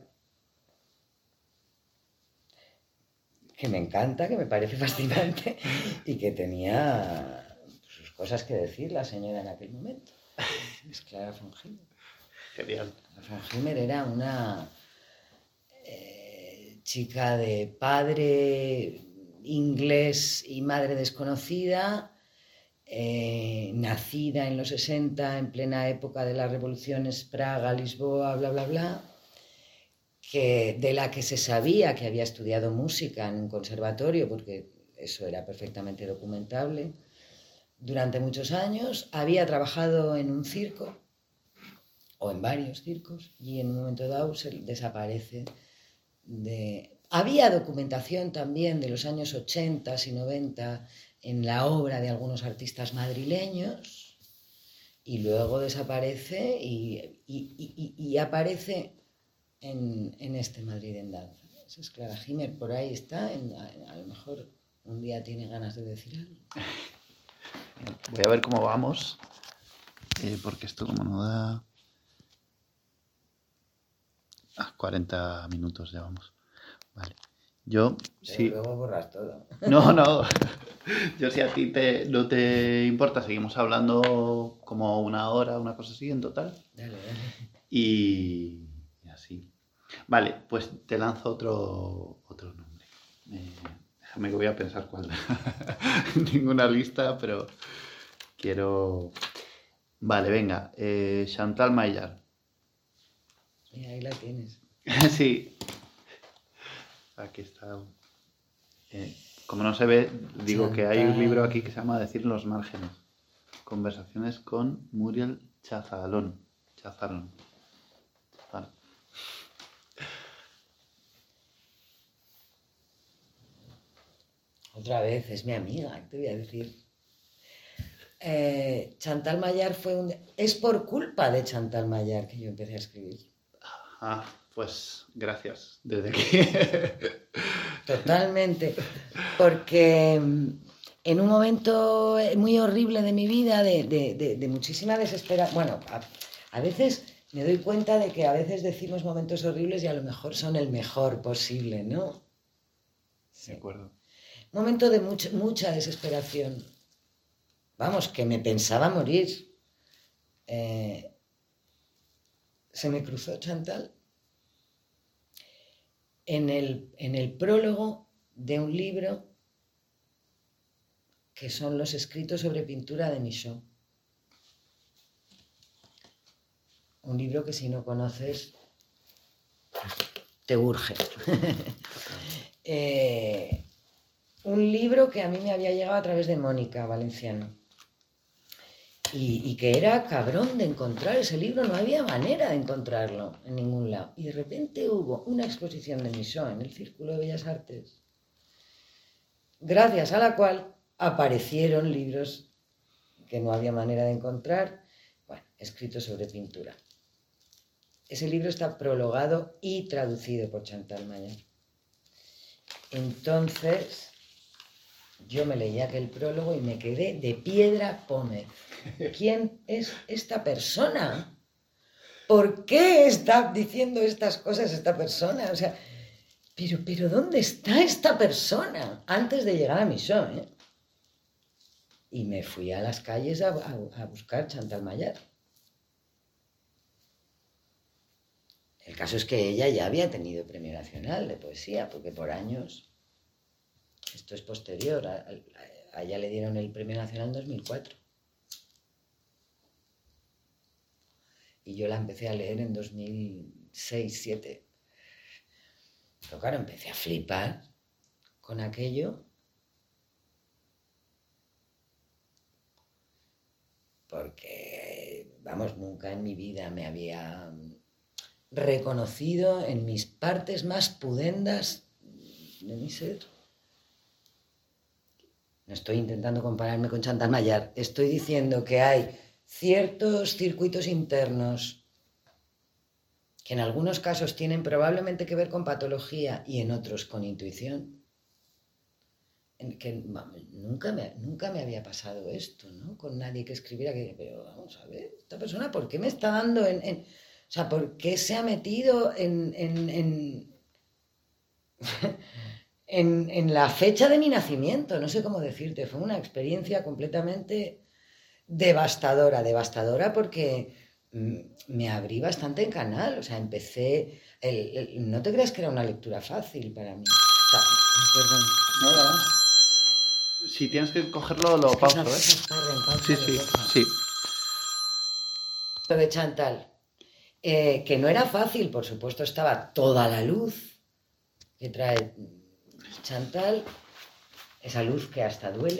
que me encanta, que me parece fascinante y que tenía sus cosas que decir la señora en aquel momento. Es Clara von Himmer. Genial. Clara von Himmer era una eh, chica de padre inglés y madre desconocida, eh, nacida en los sesenta, en plena época de las revoluciones, Praga, Lisboa, bla, bla, bla. Que, de la que se sabía que había estudiado música en un conservatorio, porque eso era perfectamente documentable, durante muchos años. Había trabajado en un circo, o en varios circos, y en un momento dado se desaparece. De... Había documentación también de los años ochenta y noventa en la obra de algunos artistas madrileños, y luego desaparece y, y, y, y aparece... En, en este Madrid en danza. Eso es Clara Himmer, por ahí está, en, a, a lo mejor un día tiene ganas de decir algo. Voy a ver cómo vamos, eh, porque esto como no da... Ah, cuarenta minutos ya vamos. Vale. Yo, Pero sí... luego borras todo. No, no. Yo si a ti te, no te importa, seguimos hablando como una hora, una cosa así en total. Dale, dale. Y... así. Vale, pues te lanzo otro, otro nombre. Eh, déjame que voy a pensar cuál. Ninguna lista, pero quiero... Vale, venga. Eh, Chantal Maillard. Y ahí la tienes. Sí. Aquí está. Eh, como no se ve, digo Chantal. Que hay un libro aquí que se llama Decir los márgenes. Conversaciones con Muriel Chazalón. Chazalón. Chazalón. Otra vez, es mi amiga, te voy a decir. Eh, Chantal Maillard fue un... Es por culpa de Chantal Maillard que yo empecé a escribir. Ah, pues gracias, desde aquí. Totalmente. Porque en un momento muy horrible de mi vida, de, de, de, de muchísima desesperación... Bueno, a, a veces me doy cuenta de que a veces decimos momentos horribles y a lo mejor son el mejor posible, ¿no? Sí. De acuerdo. Momento de mucha, mucha desesperación. Vamos, que me pensaba morir. Eh, se me cruzó Chantal en el, en el prólogo de un libro que son los escritos sobre pintura de Michaux. Un libro que si no conoces te urge. eh, Un libro que a mí me había llegado a través de Mónica Valenciano. Y, y que era cabrón de encontrar ese libro, no había manera de encontrarlo en ningún lado. Y de repente hubo una exposición de Michaux en el Círculo de Bellas Artes, gracias a la cual aparecieron libros que no había manera de encontrar, bueno, escritos sobre pintura. Ese libro está prologado y traducido por Chantal Maillard. Entonces... yo me leí aquel prólogo y me quedé de piedra pómez. ¿Quién es esta persona? ¿Por qué está diciendo estas cosas esta persona? O sea, pero, pero ¿dónde está esta persona? Antes de llegar a Michaux, ¿eh? Y me fui a las calles a, a, a buscar Chantal Maillard. El caso es que ella ya había tenido premio nacional de poesía, porque por años... Esto es posterior, a, a, a ella le dieron el Premio Nacional en dos mil cuatro. Y yo la empecé a leer en dos mil seis, dos mil siete. Pero claro, empecé a flipar con aquello. Porque, vamos, nunca en mi vida me había reconocido en mis partes más pudendas de mi ser. No estoy intentando compararme con Chantal Maillard, estoy diciendo que hay ciertos circuitos internos que en algunos casos tienen probablemente que ver con patología y en otros con intuición. En que nunca me, nunca me había pasado esto, ¿no? Con nadie que escribiera que... Pero vamos a ver, esta persona, ¿por qué me está dando en...? en O sea, ¿por qué se ha metido en, en, en, en, en la fecha de mi nacimiento? No sé cómo decirte, fue una experiencia completamente devastadora, devastadora porque mm, me abrí bastante en canal, o sea, empecé, el, el- no te creas que era una lectura fácil para mí. O sea, ay, perdón, No, no, no. Si tienes que cogerlo, lo es que esa pauso, cosa ¿eh? está re, Sí, pausa, sí, porfa. sí. Lo de Chantal, eh, que no era fácil, por supuesto, estaba toda la luz que trae Chantal, esa luz que hasta duele,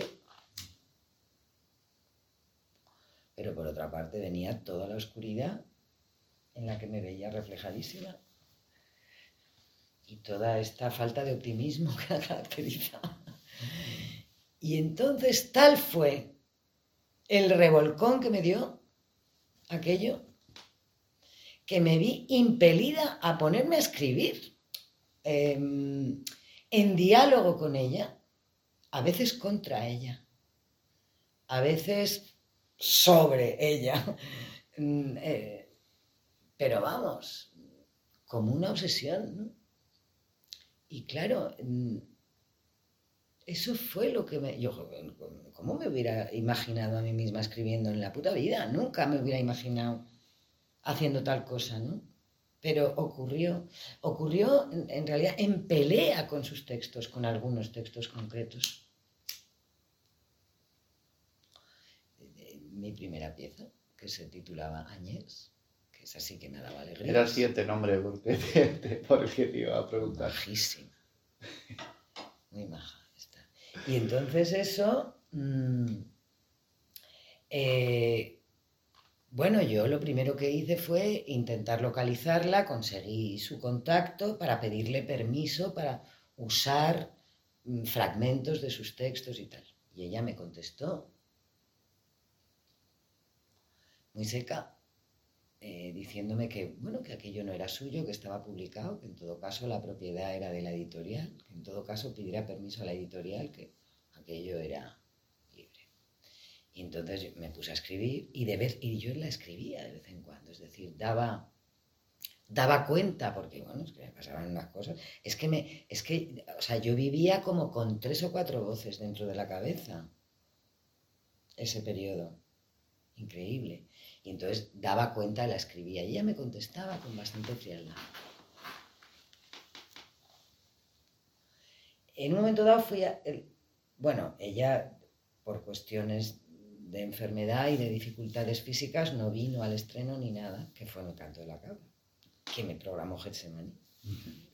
pero por otra parte venía toda la oscuridad en la que me veía reflejadísima y toda esta falta de optimismo que la caracteriza. Y entonces tal fue el revolcón que me dio aquello, que me vi impelida a ponerme a escribir eh, en diálogo con ella, a veces contra ella, a veces sobre ella, Mm, eh, pero vamos, como una obsesión, ¿no? Y claro, mm, eso fue lo que me... Yo, ¿cómo me hubiera imaginado a mí misma escribiendo en la puta vida? Nunca me hubiera imaginado haciendo tal cosa, ¿no? Pero ocurrió, ocurrió en, en realidad en pelea con sus textos, con algunos textos concretos. Mi primera pieza, que se titulaba Añés, que es así que me daba alegría. Era el siguiente nombre porque te, te, porque te iba a preguntar. Majísima. Muy maja esta. Y entonces eso... Mmm, eh, bueno, yo lo primero que hice fue intentar localizarla, conseguí su contacto para pedirle permiso para usar mm, fragmentos de sus textos y tal. Y ella me contestó muy seca, eh, diciéndome que, bueno, que aquello no era suyo, que estaba publicado, que en todo caso la propiedad era de la editorial, que en todo caso pidiera permiso a la editorial, que aquello era libre. Y entonces me puse a escribir y, de vez, y yo la escribía de vez en cuando, es decir, daba, daba cuenta, porque bueno, es que me pasaban unas cosas, es que, me, es que, o sea, yo vivía como con tres o cuatro voces dentro de la cabeza, ese periodo, increíble. Y entonces daba cuenta, la escribía y ella me contestaba con bastante frialdad. En un momento dado fui a... El, bueno, ella, por cuestiones de enfermedad y de dificultades físicas, no vino al estreno ni nada, que fue en el Canto de la Cabra, que me programó Getsemaní. Uh-huh.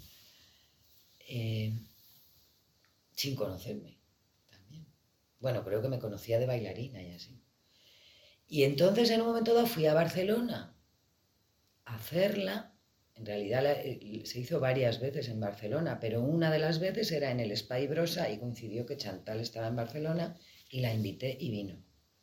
Eh, sin conocerme también. Bueno, creo que me conocía de bailarina y así. Y entonces en un momento dado fui a Barcelona a hacerla. En realidad la, se hizo varias veces en Barcelona, pero una de las veces era en el Espai Brossa y coincidió que Chantal estaba en Barcelona y la invité y vino.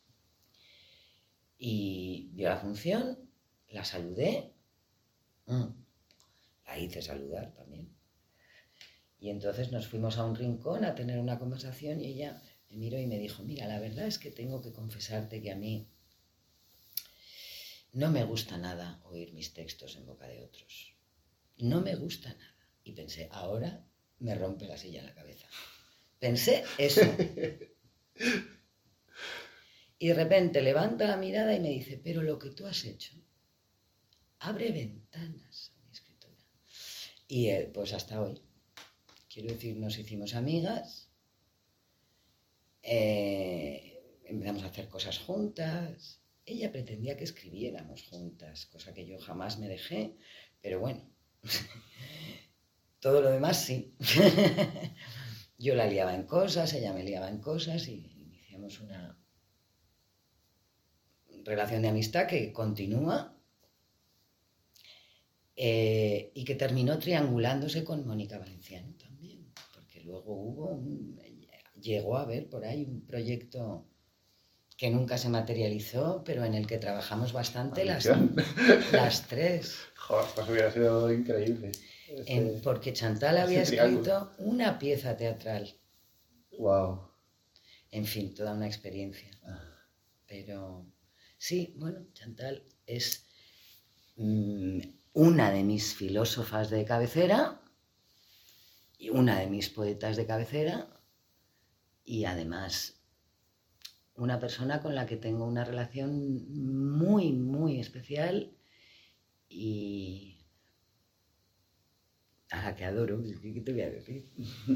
Y dio la función, la saludé, mm, la hice saludar también. Y entonces nos fuimos a un rincón a tener una conversación y ella me miró y me dijo, mira, la verdad es que tengo que confesarte que a mí no me gusta nada oír mis textos en boca de otros. No me gusta nada. Y pensé, ahora me rompe la silla en la cabeza. Pensé eso. Y de repente levanta la mirada y me dice, pero lo que tú has hecho abre ventanas a mi escritura. Y eh, pues hasta hoy. Quiero decir, nos hicimos amigas. Eh, empezamos a hacer cosas juntas. Ella pretendía que escribiéramos juntas, cosa que yo jamás me dejé, pero bueno, todo lo demás sí. Yo la liaba en cosas, ella me liaba en cosas y iniciamos una relación de amistad que continúa eh, y que terminó triangulándose con Mónica Valenciano también, porque luego hubo un, llegó a haber por ahí un proyecto que nunca se materializó, pero en el que trabajamos bastante las, las tres. Joder, pues hubiera sido increíble. Ese, en, porque Chantal había escrito una pieza teatral. Wow. En fin, toda una experiencia. Ah. Pero sí, bueno, Chantal es una de mis filósofas de cabecera y una de mis poetas de cabecera, y además una persona con la que tengo una relación muy, muy especial y a la que adoro. ¿Qué te voy a decir?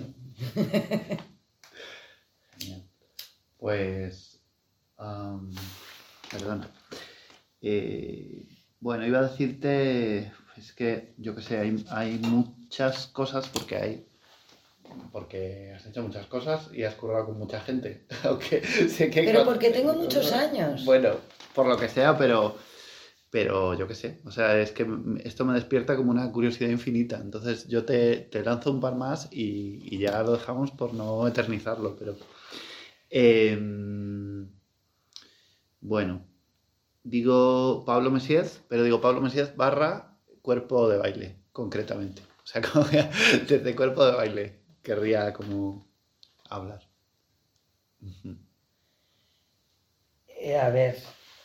Pues, um, perdona. Eh, bueno, iba a decirte, es que yo qué sé, hay, hay muchas cosas porque hay, porque has hecho muchas cosas y has currado con mucha gente. Aunque sé que pero cuando, porque tengo muchos años. Bueno, por lo que sea, pero, pero yo qué sé. O sea, es que esto me despierta como una curiosidad infinita. Entonces yo te, te lanzo un par más y, y ya lo dejamos por no eternizarlo. Pero eh, bueno, digo Pablo Messiez, pero digo Pablo Messiez barra cuerpo de baile, concretamente. O sea, como que desde cuerpo de baile querría como hablar. Uh-huh. Eh, a ver.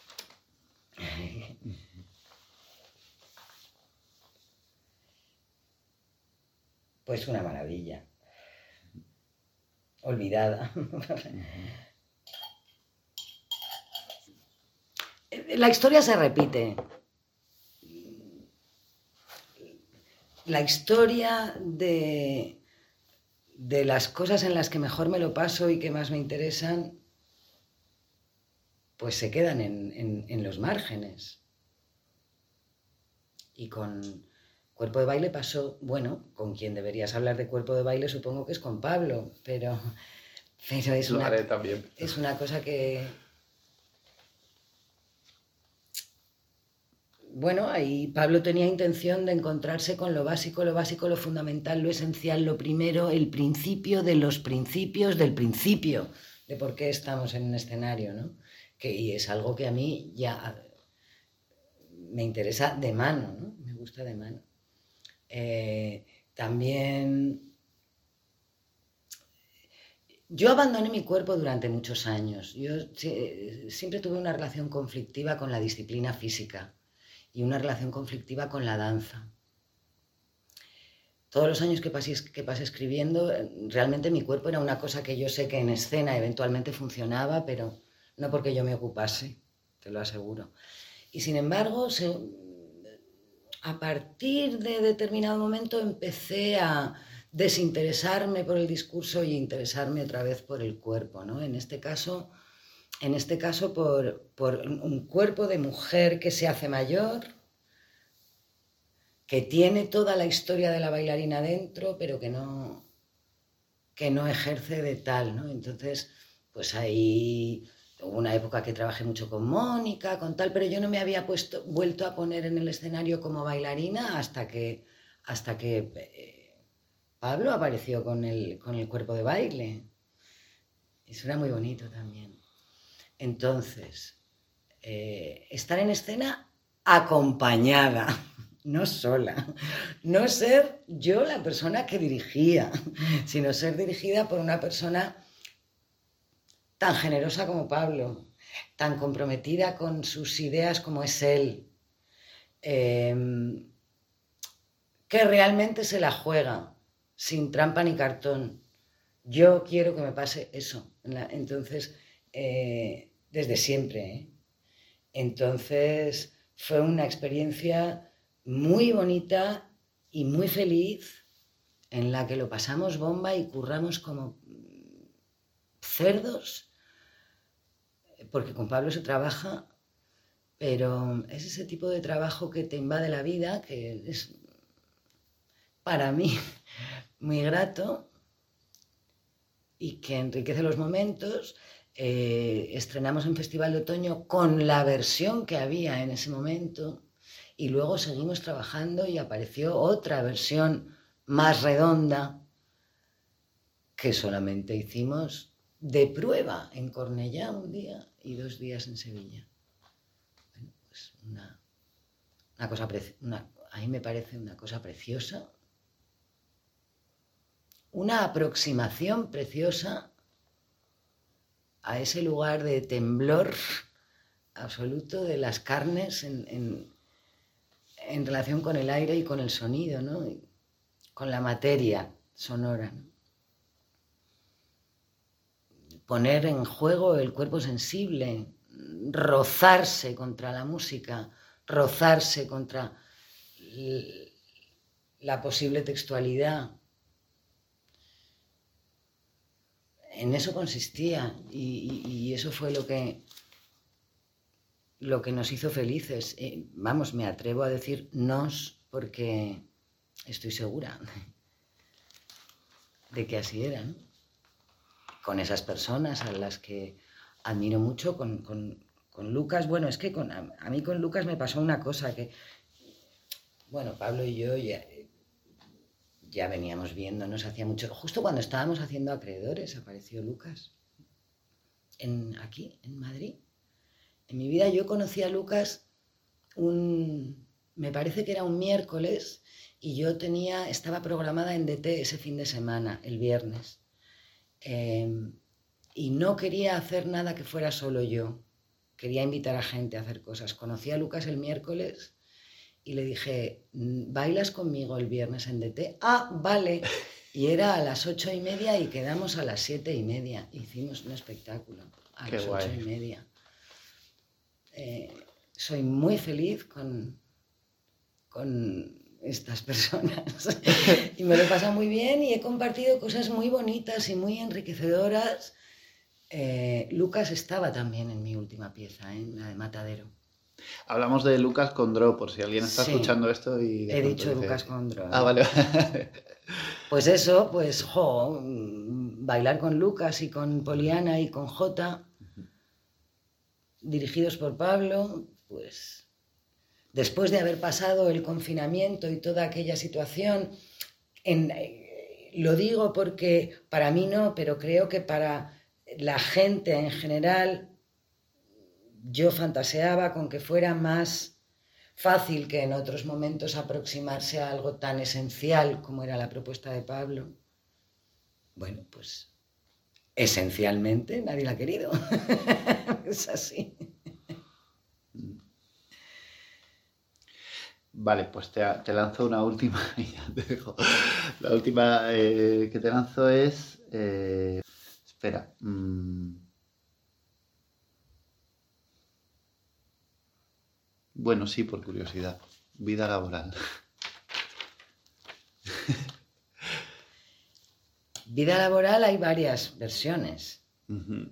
Pues una maravilla. Olvidada. La historia se repite. La historia de, de las cosas en las que mejor me lo paso y que más me interesan, pues se quedan en, en, en los márgenes. Y con Cuerpo de Baile pasó, bueno, con quien deberías hablar de Cuerpo de Baile supongo que es con Pablo, pero, pero es, lo una, haré también. Es una cosa que... Bueno, ahí Pablo tenía intención de encontrarse con lo básico, lo básico, lo fundamental, lo esencial, lo primero, el principio de los principios del principio, de por qué estamos en un escenario, ¿no? Que, y es algo que a mí ya me interesa de mano, ¿no? Me gusta de mano. Eh, también... Yo abandoné mi cuerpo durante muchos años. Yo eh, siempre tuve una relación conflictiva con la disciplina física y una relación conflictiva con la danza. Todos los años que pasé, que pasé escribiendo, realmente mi cuerpo era una cosa que yo sé que en escena eventualmente funcionaba, pero no porque yo me ocupase, te lo aseguro. Y sin embargo, se, a partir de determinado momento empecé a desinteresarme por el discurso y interesarme otra vez por el cuerpo, ¿no? En este caso, en este caso por, por un cuerpo de mujer que se hace mayor, que tiene toda la historia de la bailarina dentro, pero que no, que no ejerce de tal, ¿no? Entonces, pues ahí hubo una época que trabajé mucho con Mónica, con tal, pero yo no me había puesto, vuelto a poner en el escenario como bailarina hasta que, hasta que eh, Pablo apareció con el, con el Cuerpo de Baile. Eso era muy bonito también. Entonces, eh, estar en escena acompañada, no sola, no ser yo la persona que dirigía, sino ser dirigida por una persona tan generosa como Pablo, tan comprometida con sus ideas como es él, eh, que realmente se la juega, sin trampa ni cartón. Yo quiero que me pase eso. Entonces, eh, desde siempre, ¿eh? Entonces, fue una experiencia muy bonita y muy feliz, en la que lo pasamos bomba y curramos como cerdos, porque con Pablo se trabaja, pero es ese tipo de trabajo que te invade la vida, que es para mí muy grato y que enriquece los momentos. Eh, estrenamos en Festival de Otoño con la versión que había en ese momento y luego seguimos trabajando y apareció otra versión más redonda que solamente hicimos de prueba en Cornellá un día y dos días en Sevilla. Bueno, pues una, una cosa preci- una, a mí me parece una cosa preciosa, una aproximación preciosa a ese lugar de temblor absoluto de las carnes en, en, en relación con el aire y con el sonido, ¿no? Y con la materia sonora, ¿no? Poner en juego el cuerpo sensible, rozarse contra la música, rozarse contra la posible textualidad. En eso consistía y, y, y eso fue lo que, lo que nos hizo felices. Eh, vamos, me atrevo a decir nos porque estoy segura de que así era, ¿no? Con esas personas a las que admiro mucho, con, con, con Lucas. Bueno, es que con, a, a mí con Lucas me pasó una cosa que, bueno, Pablo y yo ya, ya veníamos viéndonos hacía mucho. Justo cuando estábamos haciendo Acreedores apareció Lucas, en, aquí, en Madrid. En mi vida yo conocí a Lucas un, me parece que era un miércoles, y yo tenía, estaba programada en D T ese fin de semana, el viernes. Eh, y no quería hacer nada que fuera solo yo. Quería invitar a gente a hacer cosas. Conocí a Lucas el miércoles y le dije, ¿bailas conmigo el viernes en D T? Ah, vale. Y era a las ocho y media y quedamos a las siete y media. Hicimos un espectáculo a Qué las guay. ocho y media. Eh, soy muy feliz con, con estas personas y me lo pasa muy bien y he compartido cosas muy bonitas y muy enriquecedoras. Eh, Lucas estaba también en mi última pieza, ¿eh? En la de Matadero. Hablamos de Lucas Condró, por si alguien está Sí, escuchando esto y... de he pronto dicho dice... Lucas Condro, ¿eh? Ah, vale. Pues eso, pues, jo, bailar con Lucas y con Poliana y con Jota, dirigidos por Pablo, pues... Después de haber pasado el confinamiento y toda aquella situación, en, eh, lo digo porque para mí no, pero creo que para la gente en general, yo fantaseaba con que fuera más fácil que en otros momentos aproximarse a algo tan esencial como era la propuesta de Pablo. Bueno, pues esencialmente nadie la ha querido. Es así. Vale, pues te, te lanzo una última y ya te dejo. La última eh, que te lanzo es... Eh, espera. Mmm, bueno, sí, por curiosidad. Vida laboral. Vida laboral hay varias versiones. Uh-huh.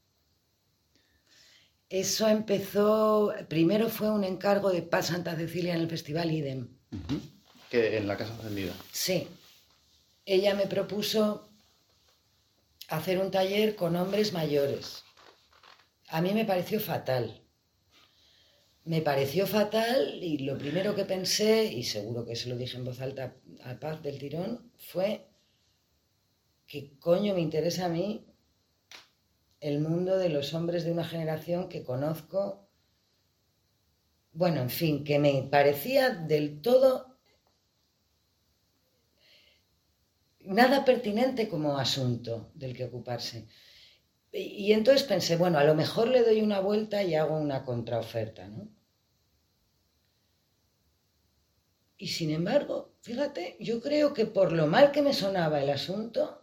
Eso empezó, primero fue un encargo de Paz Santa Cecilia en el Festival Idem. Uh-huh. Que en la Casa Encendida. Sí. Ella me propuso hacer un taller con hombres mayores. A mí me pareció fatal. Me pareció fatal y lo primero que pensé, y seguro que se lo dije en voz alta a Paz del tirón, fue ¿qué coño me interesa a mí el mundo de los hombres de una generación que conozco? Bueno, en fin, que me parecía del todo nada pertinente como asunto del que ocuparse. Y, y entonces pensé, bueno, a lo mejor le doy una vuelta y hago una contraoferta, ¿no? Y sin embargo, fíjate, yo creo que por lo mal que me sonaba el asunto,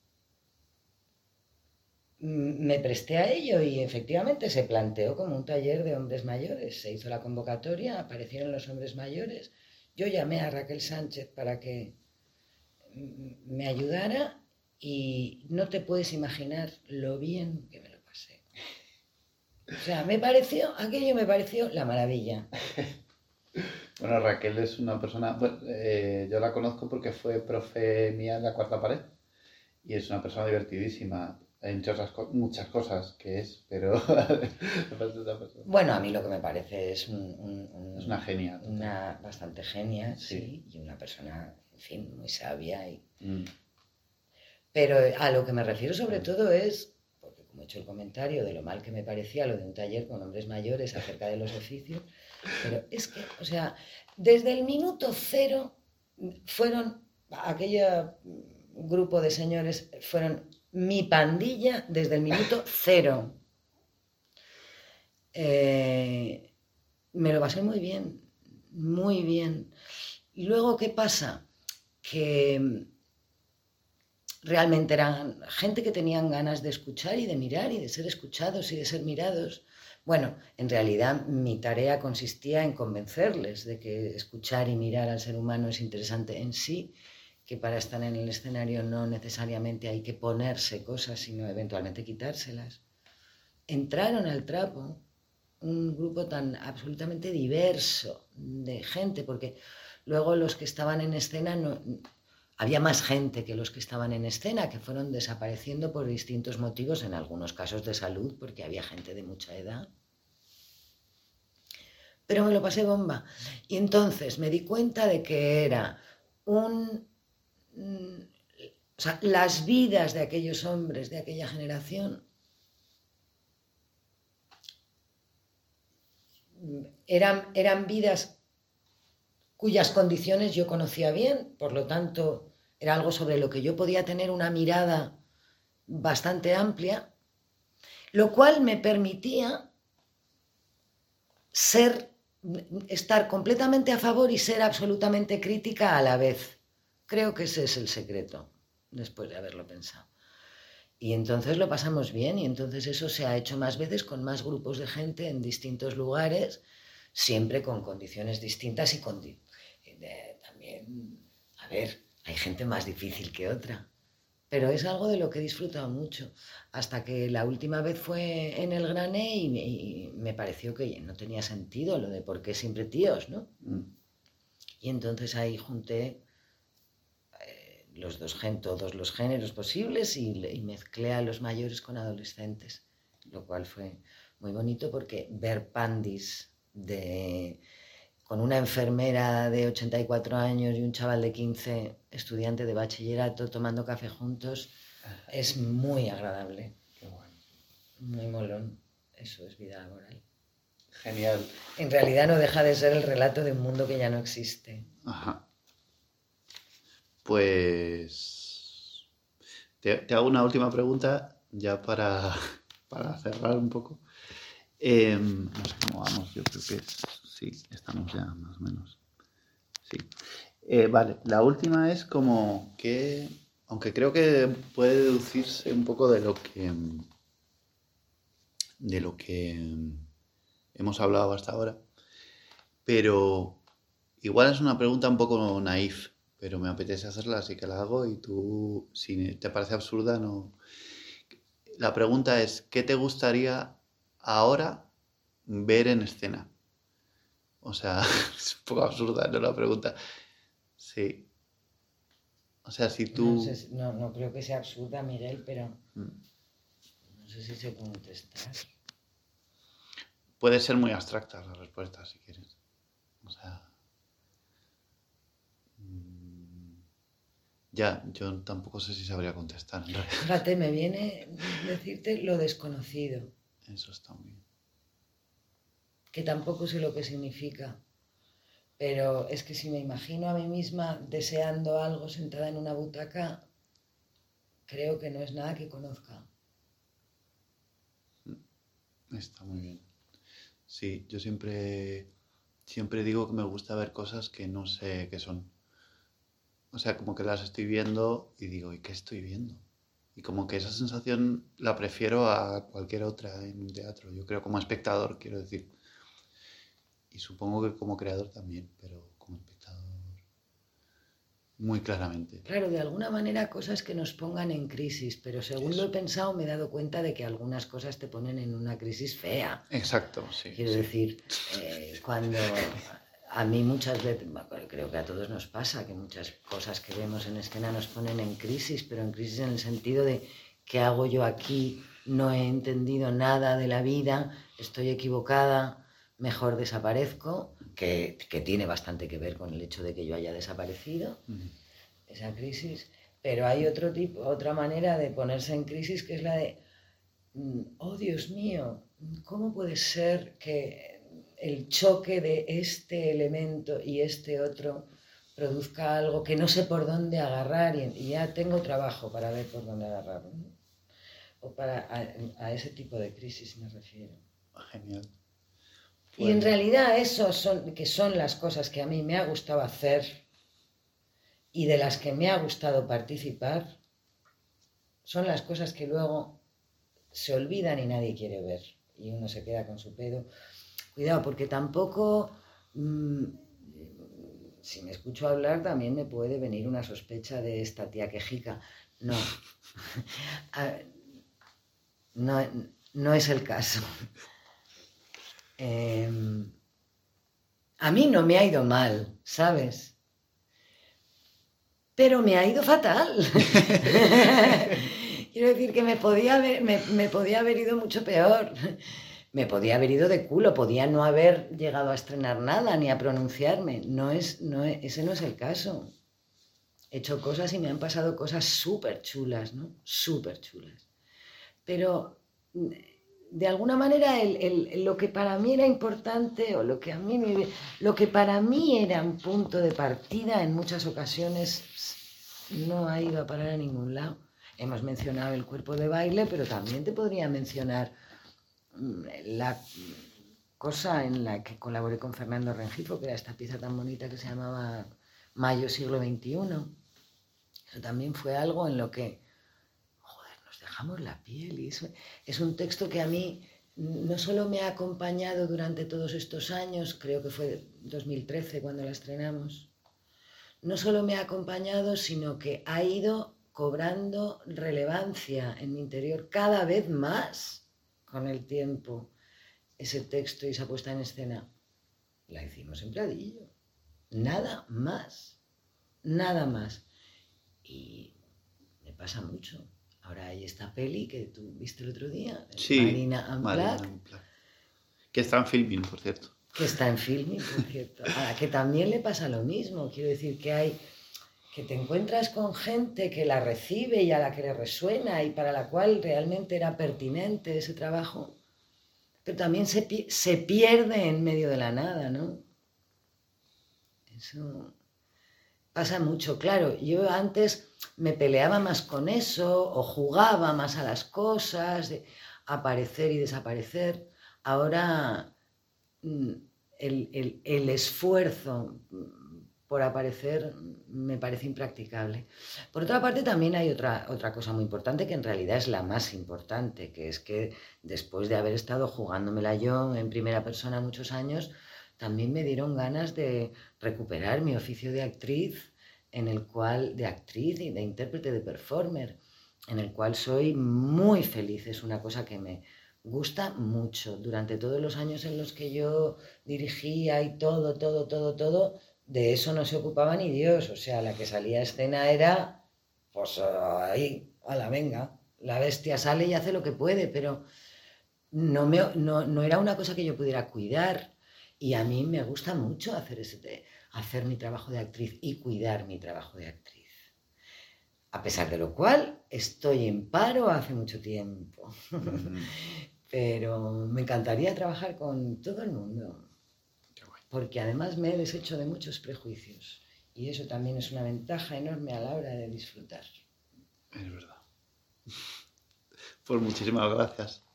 me presté a ello y efectivamente se planteó como un taller de hombres mayores. Se hizo la convocatoria, aparecieron los hombres mayores. Yo llamé a Raquel Sánchez para que me ayudara y no te puedes imaginar lo bien que me lo pasé. O sea, me pareció, aquello me pareció la maravilla. Bueno, Raquel es una persona, bueno, eh, yo la conozco porque fue profe mía en la Cuarta Pared y es una persona divertidísima. Entre otras co- muchas cosas que es, pero... Bueno, a mí lo que me parece es un, un, un, es una genia. Una bastante genia, sí. Sí. Y una persona, en fin, muy sabia. Y... Mm. Pero a lo que me refiero sobre todo es, porque como he hecho el comentario de lo mal que me parecía lo de un taller con hombres mayores acerca de los oficios, pero es que, o sea, desde el minuto cero fueron, aquel grupo de señores fueron mi pandilla desde el minuto cero. Eh, me lo pasé muy bien. muy bien. Y luego, ¿qué pasa? Que realmente eran gente que tenían ganas de escuchar y de mirar y de ser escuchados y de ser mirados. Bueno, en realidad mi tarea consistía en convencerles de que escuchar y mirar al ser humano es interesante en sí, que para estar en el escenario no necesariamente hay que ponerse cosas, sino eventualmente quitárselas. Entraron al trapo un grupo tan absolutamente diverso de gente, porque luego los que estaban en escena, no, había más gente que los que estaban en escena, que fueron desapareciendo por distintos motivos, en algunos casos de salud, porque había gente de mucha edad. Pero me lo pasé bomba. Y entonces me di cuenta de que era un... O sea, las vidas de aquellos hombres de aquella generación eran, eran vidas cuyas condiciones yo conocía bien, por lo tanto era algo sobre lo que yo podía tener una mirada bastante amplia, lo cual me permitía ser, estar completamente a favor y ser absolutamente crítica a la vez. Creo que ese es el secreto, después de haberlo pensado. Y entonces lo pasamos bien, y entonces eso se ha hecho más veces con más grupos de gente en distintos lugares, siempre con condiciones distintas y con... Eh, también, a ver, hay gente más difícil que otra, pero es algo de lo que he disfrutado mucho, hasta que la última vez fue en el Grané y me, y me pareció que no tenía sentido lo de por qué siempre tíos, ¿no? Mm. Y entonces ahí junté los dos, todos los géneros posibles y, y mezclé a los mayores con adolescentes, lo cual fue muy bonito porque ver pandis de, con una enfermera de ochenta y cuatro años y un chaval de quince, estudiante de bachillerato, tomando café juntos, es muy agradable. Qué bueno. Muy molón. Eso es vida laboral. Genial. En realidad no deja de ser el relato de un mundo que ya no existe. Ajá. Pues te, te hago una última pregunta ya para, para cerrar un poco. Eh, no sé cómo vamos, yo creo que sí, estamos ya más o menos. Sí. Eh, vale, la última es como que, aunque creo que puede deducirse un poco de lo que de lo que hemos hablado hasta ahora, pero igual es una pregunta un poco naif, pero me apetece hacerla, así que la hago y tú, si te parece absurda, no. La pregunta es, ¿qué te gustaría ahora ver en escena? O sea, es un poco absurda, ¿no? La pregunta. Sí. O sea, si tú... No, sé, no, no creo que sea absurda, Miguel, pero mm. no sé si se puede contestar. Puede ser muy abstracta la respuesta, si quieres. O sea... Ya, yo tampoco sé si sabría contestar. Fíjate, me viene decirte lo desconocido. Eso está muy bien. Que tampoco sé lo que significa. Pero es que si me imagino a mí misma deseando algo sentada en una butaca, creo que no es nada que conozca. Está muy bien. Sí, yo siempre, siempre digo que me gusta ver cosas que no sé qué son. O sea, como que las estoy viendo y digo, ¿y qué estoy viendo? Y como que esa sensación la prefiero a cualquier otra en un teatro. Yo creo como espectador, quiero decir. Y supongo que como creador también, pero como espectador muy claramente. Claro, de alguna manera cosas que nos pongan en crisis, pero según Eso. lo he pensado me he dado cuenta de que algunas cosas te ponen en una crisis fea. Exacto, sí. Quiero sí. decir, eh, cuando... A mí muchas veces, creo que a todos nos pasa, que muchas cosas que vemos en escena nos ponen en crisis, pero en crisis en el sentido de ¿qué hago yo aquí? No he entendido nada de la vida, estoy equivocada, mejor desaparezco, que, que tiene bastante que ver con el hecho de que yo haya desaparecido, uh-huh. esa crisis. Pero hay otro tipo, otra manera de ponerse en crisis que es la de, oh Dios mío, ¿cómo puede ser que el choque de este elemento y este otro produzca algo que no sé por dónde agarrar y, y ya tengo trabajo para ver por dónde agarrar, ¿no? O para a, a ese tipo de crisis me refiero. Genial. Y en realidad eso son, que son las cosas que a mí me ha gustado hacer y de las que me ha gustado participar, son las cosas que luego se olvidan y nadie quiere ver. Y uno se queda con su pedo. Cuidado, porque tampoco... Mmm, si me escucho hablar también me puede venir una sospecha de esta tía quejica. No. no, no es el caso. Eh, a mí no me ha ido mal, ¿sabes? Pero me ha ido fatal. Quiero decir que me podía haber, me, me podía haber ido mucho peor. Me podía haber ido de culo, podía no haber llegado a estrenar nada ni a pronunciarme. No es, no es, ese no es el caso. He hecho cosas y me han pasado cosas súper chulas, ¿no? Súper chulas. Pero de alguna manera el, el, lo que para mí era importante o lo que, a mí me, lo que para mí era un punto de partida en muchas ocasiones no ha ido a parar a ningún lado. Hemos mencionado el cuerpo de baile, pero también te podría mencionar la cosa en la que colaboré con Fernando Rengifo, que era esta pieza tan bonita que se llamaba Mayo siglo veintiuno. Eso también fue algo en lo que, joder, nos dejamos la piel. Y eso es un texto que a mí no solo me ha acompañado durante todos estos años, creo que fue dos mil trece cuando la estrenamos, no solo me ha acompañado, sino que ha ido cobrando relevancia en mi interior cada vez más. Con el tiempo, ese texto y esa puesta en escena, la hicimos en Pradillo. Nada más. Nada más. Y me pasa mucho. Ahora hay esta peli que tú viste el otro día, sí, Marina Unplugged, que está en Filmin, por cierto. Que está en Filmin, por cierto. A la que también le pasa lo mismo. Quiero decir que hay... que te encuentras con gente que la recibe y a la que le resuena y para la cual realmente era pertinente ese trabajo, pero también se, se pierde en medio de la nada, ¿no? Eso pasa mucho, claro. Yo antes me peleaba más con eso o jugaba más a las cosas, de aparecer y desaparecer. Ahora el, el, el esfuerzo por aparecer me parece impracticable. Por otra parte, también hay otra, otra cosa muy importante, que en realidad es la más importante, que es que después de haber estado jugándomela yo en primera persona muchos años, también me dieron ganas de recuperar mi oficio de actriz, en el cual, de actriz y de intérprete, de performer, en el cual soy muy feliz. Es una cosa que me gusta mucho. Durante todos los años en los que yo dirigía y todo, todo, todo, todo, de eso no se ocupaba ni Dios. O sea, la que salía a escena era, pues ahí, a la venga, la bestia sale y hace lo que puede, pero no, me, no, no era una cosa que yo pudiera cuidar. Y a mí me gusta mucho hacer, ese, hacer mi trabajo de actriz y cuidar mi trabajo de actriz. A pesar de lo cual, estoy en paro hace mucho tiempo. Mm. Pero me encantaría trabajar con todo el mundo. Porque además me he deshecho de muchos prejuicios. Y eso también es una ventaja enorme a la hora de disfrutar. Es verdad. Pues muchísimas gracias.